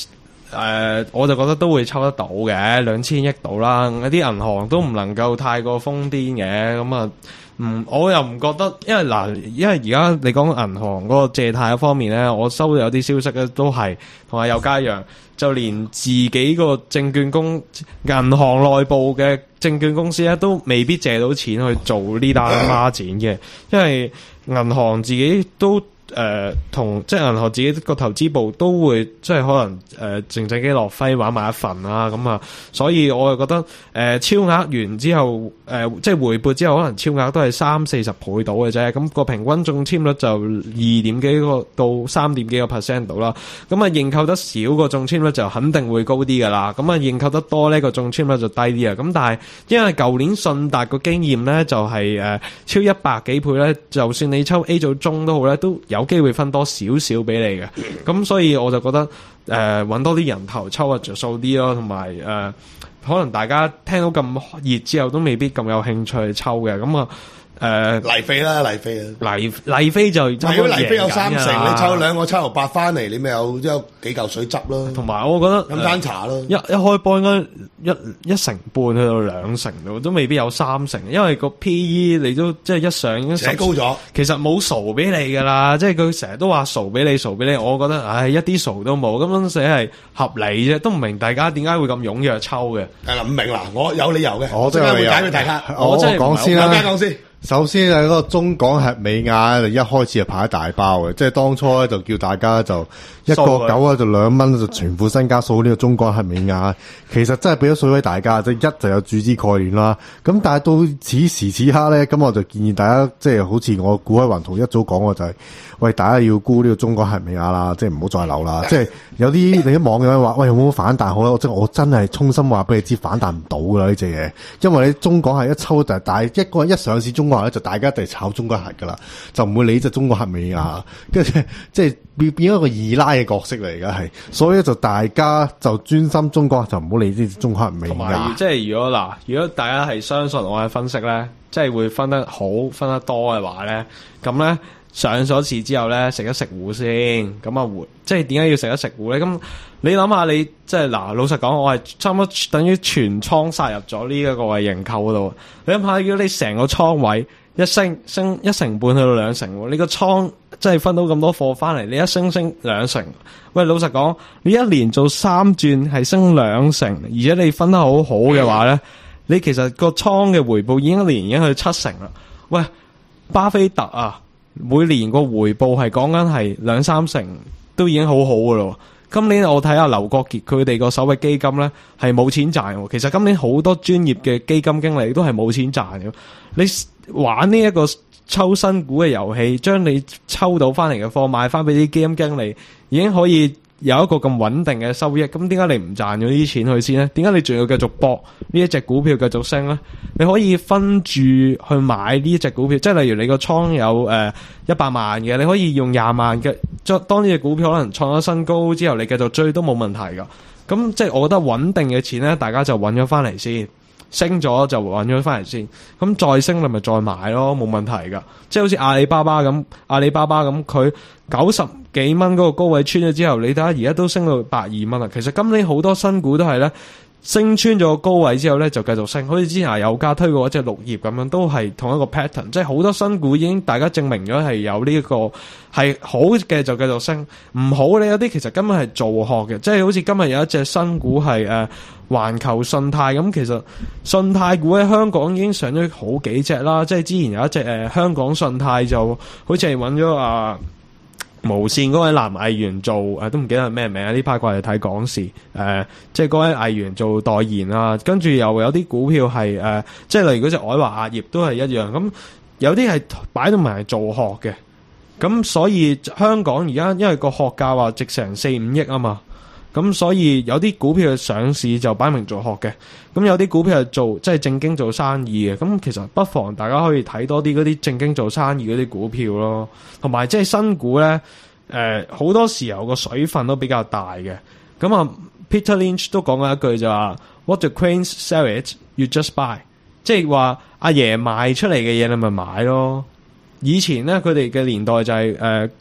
呃，我就覺得都會抽得到嘅，兩千億到啦。一啲銀行都唔能夠太過瘋癲嘅，咁啊，嗯，我又唔覺得，因為嗱，因為而家你講銀行嗰個借貸方面咧，我收到有啲消息咧，都係同阿友嘉一樣，就連自己個證券公銀行內部嘅證券公司咧，都未必借到錢去做呢單孖展嘅，因為銀行自己都。誒、呃，同即係銀行自己個投資部都會即係可能誒靜靜雞落飛玩埋一份啦，咁啊，所以我就覺得誒、呃、超額完之後誒、呃、即係回撥之後，可能超額都係三四十倍到嘅啫，咁、那個平均中籤率就二點幾個到三點幾個 percent 到啦，咁啊認購得少個中籤率就肯定會高啲噶啦，咁啊認購得多呢個中籤率就低啲啊，咁但係因為舊年信達個經驗咧就係、是、誒、呃、超一百幾倍咧，就算你抽 A 組中都好咧，都有機會分多少少俾你嘅，咁所以我就覺得誒揾、呃、多啲人頭抽啊着數啲咯，同埋誒可能大家聽到咁熱之後都未必咁有興趣去抽嘅，咁啊誒黎飛啦，黎飛啊， 黎黎飛就如果黎飛有三成，你抽兩個七毫八翻嚟，你咪有有幾嚿水執咯。 同埋我覺得飲餐茶咯， 一一開波應該一一成半去到兩成咯，都未必有三成，因為個 P E 你都即係一上已經寫高咗， 其實冇傻俾你噶啦，即係佢成日都話傻俾你傻俾你，我覺得唉一啲傻都冇，咁樣寫係合理啫，都唔明大家點解會咁踴躍抽嘅。 係啦，唔明啦，我有理由嘅， 我真係會解俾大家。 我真係講先啦， 講先。 首先係嗰個中港核美亞，就一開始就排一大包嘅，即係當初咧就叫大家就一個九啊，就兩蚊就全副身家掃呢個中港核美亞。其實真係俾咗水位大家，即係一就有注資概念啦。咁但係到此時此刻咧，咁我就建議大家即係好似我股海雲圖一早講過就係、是，喂大家要沽呢個中港核美亞啦，即係唔好再留啦。即係有啲你啲網友話，喂有冇反彈好咧？即係我真係衷心話俾你知，反彈唔到噶啦呢隻嘢，因為你中港係一抽就係大一個一上市中。話就大家一定炒中國核噶啦，就唔會理隻中國核美亞，跟住即係變變一個二奶嘅角色嚟，而家係，所以就大家就專心中國，就唔好理呢隻中國核美亞。 即係如果嗱，如果大家係相信我嘅分析咧，即係會分得好、分得多嘅話咧，咁咧上咗市之後咧，食一食糊先，咁啊即係點解要食一食糊咧？咁你諗下，你即係嗱，老實講，我係差唔多等於全倉殺入咗呢一個係認購嗰度。你諗下，如果你成個倉位一升升一成半去到兩成，你個倉即係分到咁多貨翻嚟，你一升升兩成。喂，老實講，你一年做三轉係升兩成，而且你分得好好嘅話咧，你其實個倉嘅回報已經一年已經去七成啦。喂，巴菲特啊，每年個回報係講緊係兩三成，都已經好好噶咯。今年我睇下劉國傑佢哋個首位基金咧係冇錢賺喎。其實今年好多專業嘅基金經理都係冇錢賺嘅。你玩呢一個抽新股嘅遊戲，將你抽到翻嚟嘅貨賣翻俾啲基金經理，已經可以有一個咁穩定嘅收益。咁點解你唔賺咗呢啲錢去先呢？點解你仲要繼續搏呢一隻股票繼續升呢？你可以分住去買呢一隻股票，即係例如你個倉有誒一百萬嘅，你可以用廿萬嘅，當呢隻股票可能創咗新高之後，你繼續追都冇問題噶。咁即係我覺得穩定嘅錢呢，大家就揾咗翻嚟先。升咗就揾咗翻嚟先，咁再升你咪再買咯，冇問題噶。即係好似阿里巴巴咁，阿里巴巴咁，佢九十幾蚊嗰個高位穿咗之後，你睇下而家都升到百二蚊啦。其實今年好多新股都係咧，升穿咗個高位之後咧就繼續升，好似之前阿友嘉推過一隻綠葉咁樣，都係同一個 pattern。即係好多新股已經大家證明咗係有呢、這個係好嘅就繼續升，唔好咧有啲其實根本係做學嘅。即係好似今日有一隻新股係誒。呃環球信貸咁，其實信貸股喺香港已經上咗好幾隻啦，即係之前有一隻誒、呃、香港信貸就好似係揾咗啊無線嗰位男藝員做誒、呃，都唔記得係咩名啊！呢排過嚟睇港視誒、呃，即係嗰位藝員做代言啊，跟住又有啲股票係誒、呃，即係例如嗰隻愛華壓業都係一樣，咁有啲係擺到埋係做學嘅，咁所以香港而家因為個學價話值成四五億啊嘛。咁所以有啲股票上市就擺明做學嘅，咁有啲股票係做即係正經做生意嘅，咁其實不妨大家可以睇多啲嗰啲正經做生意嗰啲股票咯，同埋即係新股咧，誒、呃、好多時候個水分都比較大嘅，咁啊 Peter Lynch 都講過一句就話 What the Queens sell it, you just buy， 即係話阿爺賣出嚟嘅嘢你咪買咯，以前咧佢哋嘅年代就係、是、誒。呃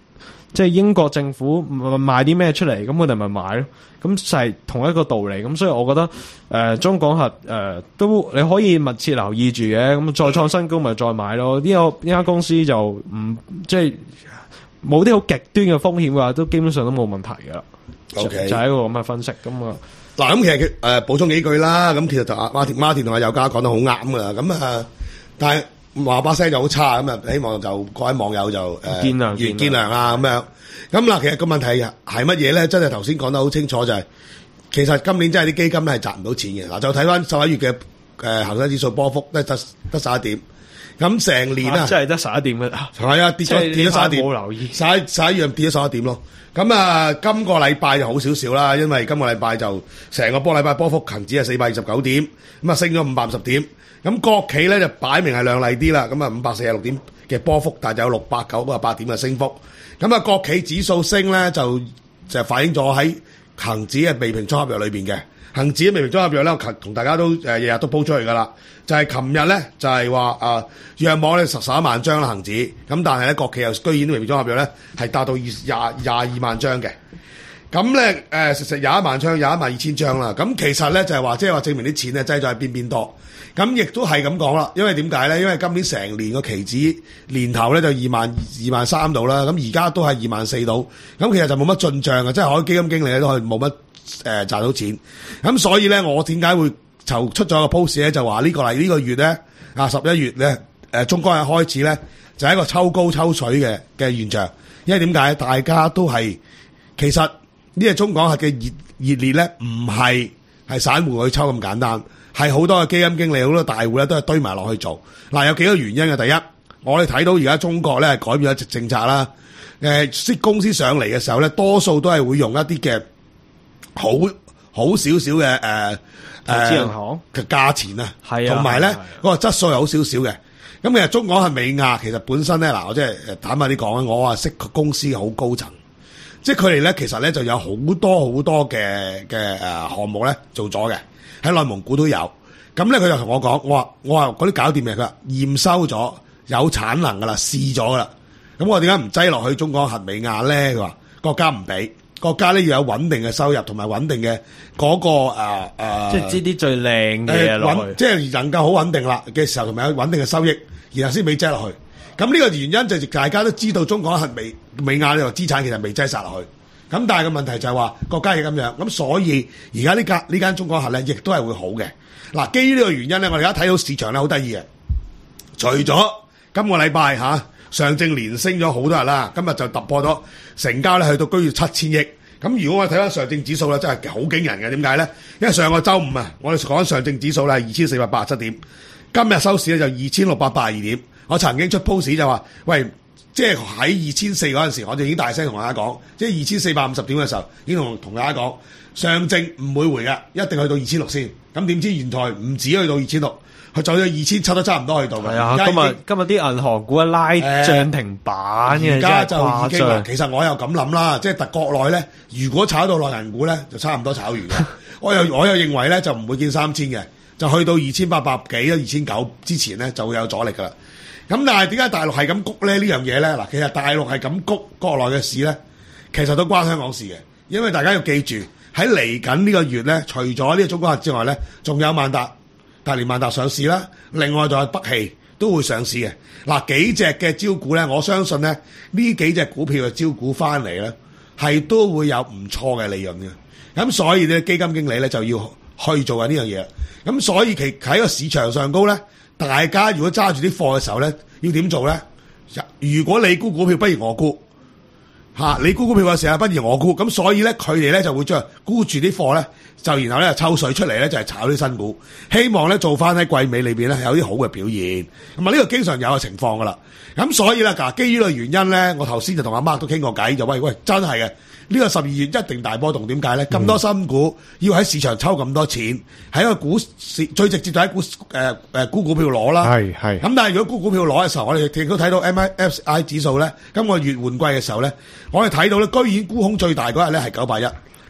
即係英國政府賣啲咩出嚟，咁佢哋咪買咯。咁就係同一個道理。咁所以我覺得誒、呃、中港核誒、呃、都你可以密切留意住嘅。咁再創新高咪再買咯。呢、這個呢間公司就唔即係冇啲好極端嘅風險嘅話，都基本上都冇問題噶啦。 OK， 就係一個咁嘅分析咁啊。 嗱，咁其實誒補充幾句啦。咁其實就阿馬田馬田同阿友嘉講得好啱噶啦。咁啊，但係話把聲就好差咁啊。希望就各位網友就誒見諒見見諒啊咁樣。咁嗱，其實個問題係乜嘢咧？真係頭先講得好清楚，就係、是、其實今年真係啲基金咧係賺唔到錢嘅。嗱，就睇翻十一月嘅誒恒生指數波幅，得得得十一點。咁成年啊， 真係得十一點嘅。 係啊，跌咗跌咗十一點。 冇留意， 十一十一樣跌咗十一點咯。咁啊，今個禮拜就好少少啦，因為今個禮拜就成個波禮拜波幅恒指係四百二十九點，咁啊升咗五百五十點。咁國企咧就擺明係亮麗啲啦，咁啊五百四十六點嘅波幅，但係就有六百九十八點嘅升幅。咁啊，國企指數升咧就就反映咗喺恒指嘅未平倉合約裏邊嘅。恒指嘅未平倉合約咧，我同大家都誒日日都鋪出去噶啦。就係琴日咧，就係話啊，約莫咧十十一萬張啦恒指，咁但係咧國企又居然未平倉合約咧係達到二廿廿二萬張嘅。咁咧誒實實廿一萬張，廿一萬二千張啦。咁其實咧就係話，即係話證明啲錢咧擠咗喺邊邊多。咁亦都係咁講啦，因為點解咧？因為今年成年個期指年頭咧就二萬二萬三度啦，咁而家都係二萬四度。咁其實就冇乜進帳嘅，即係海基金經理咧都係冇乜誒賺到錢。咁所以咧，我點解會就出咗個 post 咧？就話呢個嚟呢個月咧啊十一月咧誒中國係開始咧就係一個抽高抽水嘅嘅現象。因為點解？大家都係其實呢個中港核嘅熱熱烈咧，唔係係散戶去抽咁簡單。係好多嘅基金經理、好多大戶咧，都係堆埋落去做。嗱，有幾個原因嘅。第一，我哋睇到而家中國咧係改變咗政策啦。誒，啲公司上嚟嘅時候咧，多數都係會用一啲嘅好好少少嘅誒誒銀行嘅價錢啊， 係啊， 同埋咧嗰個質素又好少少嘅。咁其實中港核美亞其實本身咧，嗱，我即係坦白啲講，我話識個公司好高層，即係佢哋咧其實咧就有好多好多嘅嘅誒項目咧做咗嘅。喺內蒙古都有，咁咧佢就同我講，我話我話嗰啲搞掂嘅，佢話驗收咗有產能噶啦，試咗噶啦。咁我點解唔擠落去中港核美亞咧？佢話國家唔俾，國家咧要有穩定嘅收入同埋穩定嘅嗰、嗰個誒誒，呃呃、 即係知啲最靚嘅嘢落去， 即係能夠好穩定啦嘅時候，同埋有穩定嘅收益，然後先俾擠落去。咁呢個原因就係大家都知道，中港核美美亞呢個資產其實未擠晒落去。咁但係個問題就係話國家係咁樣，咁所以而家呢間呢間中港核咧，亦都係會好嘅。嗱，基於呢個原因咧，我哋而家睇到市場咧好得意嘅。除咗今個禮拜嚇上證連升咗好多日啦，今日就突破咗成交咧去到居住七千億。咁如果我哋睇翻上證指數咧，真係好驚人嘅。點解咧？因為上個週五啊，我哋講上證指數咧係二千四百八十七點，今日收市咧就二千六百八十二點。我曾經出 post 就話，喂。即係喺二千四嗰陣時，我就已經大聲同大家講，即係二千四百五十點嘅時候，已經同同大家講，上證唔會回嘅，一定去到二千六先。咁點知原來唔止去到二千六，佢走咗二千七都差唔多去到嘅。 係啊，今日今日啲銀行股一拉漲停板嘅， 而家就已經誇張。 其實我又咁諗啦，即係特國內咧，如果炒到內銀股咧，就差唔多炒完嘅。我又我又認為咧，就唔會見三千嘅，就去到二千八百幾、二千九之前咧，就會有阻力噶啦。咁但係點解大陸係咁谷咧？呢樣嘢咧，嗱，其實大陸係咁谷國內嘅市咧，其實都關香港事嘅。因為大家要記住，喺嚟緊呢個月咧，除咗呢個中國核之外咧，仲有萬達、大連萬達上市啦，另外就係北汽都會上市嘅。嗱，幾隻嘅招股咧，我相信咧，呢幾隻股票嘅招股翻嚟咧，係都會有唔錯嘅利潤嘅。咁所以咧，基金經理咧就要去做緊呢樣嘢。咁所以其喺個市場上高咧。大家如果揸住啲貨嘅時候咧，要點做咧？如果你沽股票，不如我沽嚇、啊。你沽股票嘅時候，不如我沽。咁所以咧，佢哋咧就會將沽住啲貨咧，就然後咧抽水出嚟咧，就係、是、炒啲新股，希望咧做翻喺季尾裏邊咧有啲好嘅表現。咁啊，呢個經常有嘅情況噶啦。咁所以咧，嗱，基於呢個原因咧，我頭先就同阿 Mark 都傾過偈，就喂喂，真係嘅。呢個十二月一定大波動，點解咧？咁多新股要喺市場抽咁多錢，喺個股市最直接就喺股誒誒沽股票攞啦。係係。咁但係如果沽股票攞嘅時候，我哋亦都睇到 M S C I 指數咧，今個月換季嘅時候咧，我哋睇到咧，居然沽空最大嗰日咧係九百一，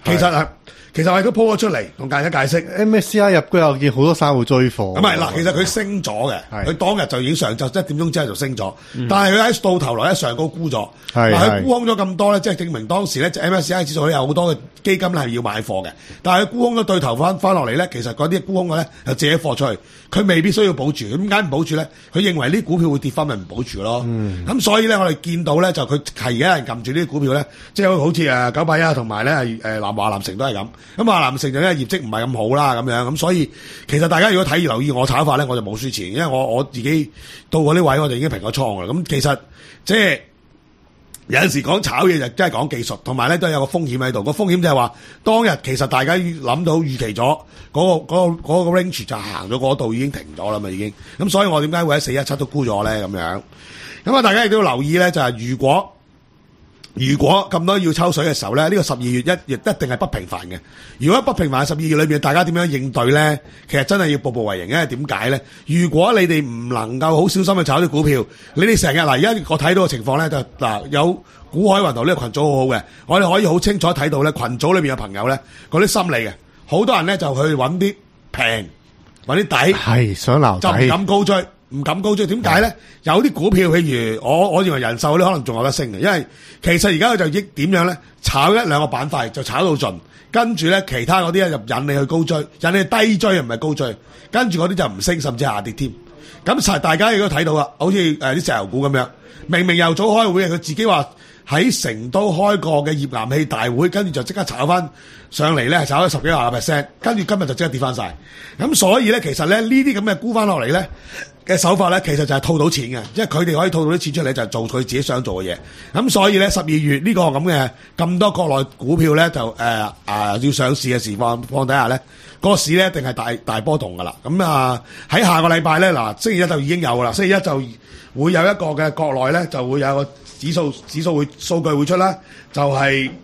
其實啊。其實我亦都 po 咗出嚟同大家解釋 ，M S C I 入居又見好多散戶追貨。 咁係嗱，其實佢升咗嘅，佢當日就已經上晝一點鐘之後就升咗，但係佢喺到頭來一上高沽咗，嗱佢沽空咗咁多咧，即係證明當時咧，就 M S C I 指數咧有好多嘅基金咧係要買貨嘅，但係佢沽空咗對頭翻翻落嚟咧，其實嗰啲沽空嘅咧就借貨出去，佢未必需要保住，點解唔保住咧？佢認為呢啲股票會跌翻，咪唔保住咯。咁、嗯、所以咧，我哋見到咧就佢係而家人撳住呢啲股票咧，即係好似誒九八一同埋咧係誒南華南城都係咁，咁華南城就因為業績唔係咁好啦，咁樣咁所以其實大家如果睇留意我炒法咧，我就冇輸錢，因為我我自己到嗰啲位我就已經平咗倉啦。咁其實即係有陣時講炒嘢就真係講技術，同埋咧都有個風險喺度。個風險就係話當日其實大家諗到預期咗嗰、嗰個嗰、嗰個嗰個 range 就行咗嗰度已經停咗啦嘛，已經。咁所以我點解會喺四一七都沽咗咧？咁樣咁啊，大家亦都要留意咧，就係、是、如果。如果咁多要抽水嘅時候咧，呢、這個十二月一亦一定係不平凡嘅。如果不平凡嘅十二月裏邊，大家點樣應對咧？其實真係要步步為營，因為點解咧？如果你哋唔能夠好小心去炒啲股票，你哋成日嗱，而家我睇到嘅情況咧，就嗱有股海雲圖呢個群組好好嘅，我哋可以好清楚睇到咧，群組裏邊嘅朋友咧，嗰啲心理嘅，好多人咧就去揾啲平，揾啲底， 係想撈底， 就唔敢高追。唔敢高追，點解咧？有啲股票，譬如我，我認為人壽咧可能仲有得升嘅，因為其實而家佢就益點樣咧？炒一兩個板塊就炒到盡，跟住咧其他嗰啲咧就引你去高追，引你低追唔係高追，跟住嗰啲就唔升，甚至下跌添。咁實大家亦都睇到啦，好似誒啲石油股咁樣，明明由早開會，佢自己話喺成都開過嘅頁岩氣大會，跟住就即刻炒翻上嚟咧，係炒咗十幾廿個 percent，跟住今日就即刻跌翻晒。咁所以咧，其實咧呢啲咁嘅沽翻落嚟咧嘅手法咧，其實就係套到錢嘅，即係佢哋可以套到啲錢出嚟，就係做佢自己想做嘅嘢。咁所以咧，十二月呢個咁嘅咁多國內股票咧，就誒啊、呃、要上市嘅情況況底下咧，個市咧一定係大大波動噶啦。咁啊喺下個禮拜咧，嗱星期一就已經有噶啦，星期一就會有一個嘅國內咧就會有個指數指數會數據會出啦，就係、是、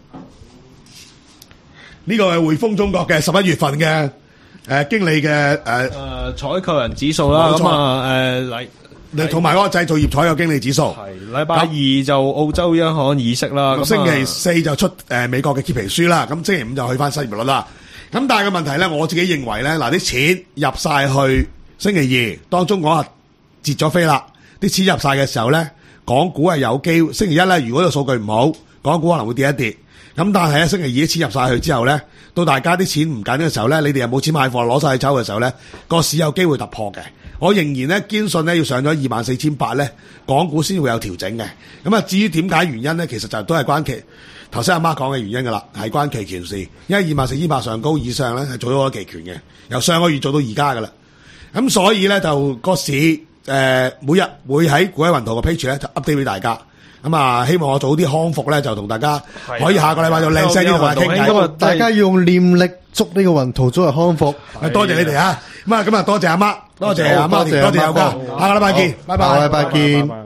呢個係匯豐中國嘅十一月份嘅。誒、呃，經理嘅誒誒採購人指數啦，咁啊誒嚟， 同埋嗰個製造業採購經理指數。 係禮拜二就澳洲央行議息啦，咁星期四就出誒、呃、美國嘅揭皮書啦，咁星期五就去翻失業率啦。咁但係個問題咧，我自己認為咧，嗱啲錢入晒去星期二當中講下截咗飛啦，啲錢入晒嘅時候咧，港股係有機會星期一咧，如果個數據唔好，港股可能會跌一跌。咁但係咧，星期二啲錢入晒去之後咧，到大家啲錢唔緊嘅時候咧，你哋又冇錢買貨攞晒去抽嘅時候咧，個市有機會突破嘅。我仍然咧堅信咧要上咗二萬四千八咧，港股先會有調整嘅。咁啊，至於點解原因咧，其實就都係關期頭先阿媽講嘅原因噶啦，係關期權事。因為二萬四千八上高以上咧係做咗好多期權嘅，由上個月做到而家噶啦。咁所以咧就個市誒、呃、每日會喺股海雲圖嘅 page 咧就 update 俾大家。咁啊，希望我早啲康復咧，就同大家可以下個禮拜就靚聲啲同大家傾偈。 大家要用念力祝呢個雲圖早日康復。 多謝你哋啊！咁啊，咁啊，多謝阿媽，多謝阿媽，多謝有哥，下個禮拜見，拜拜， 下個禮拜見。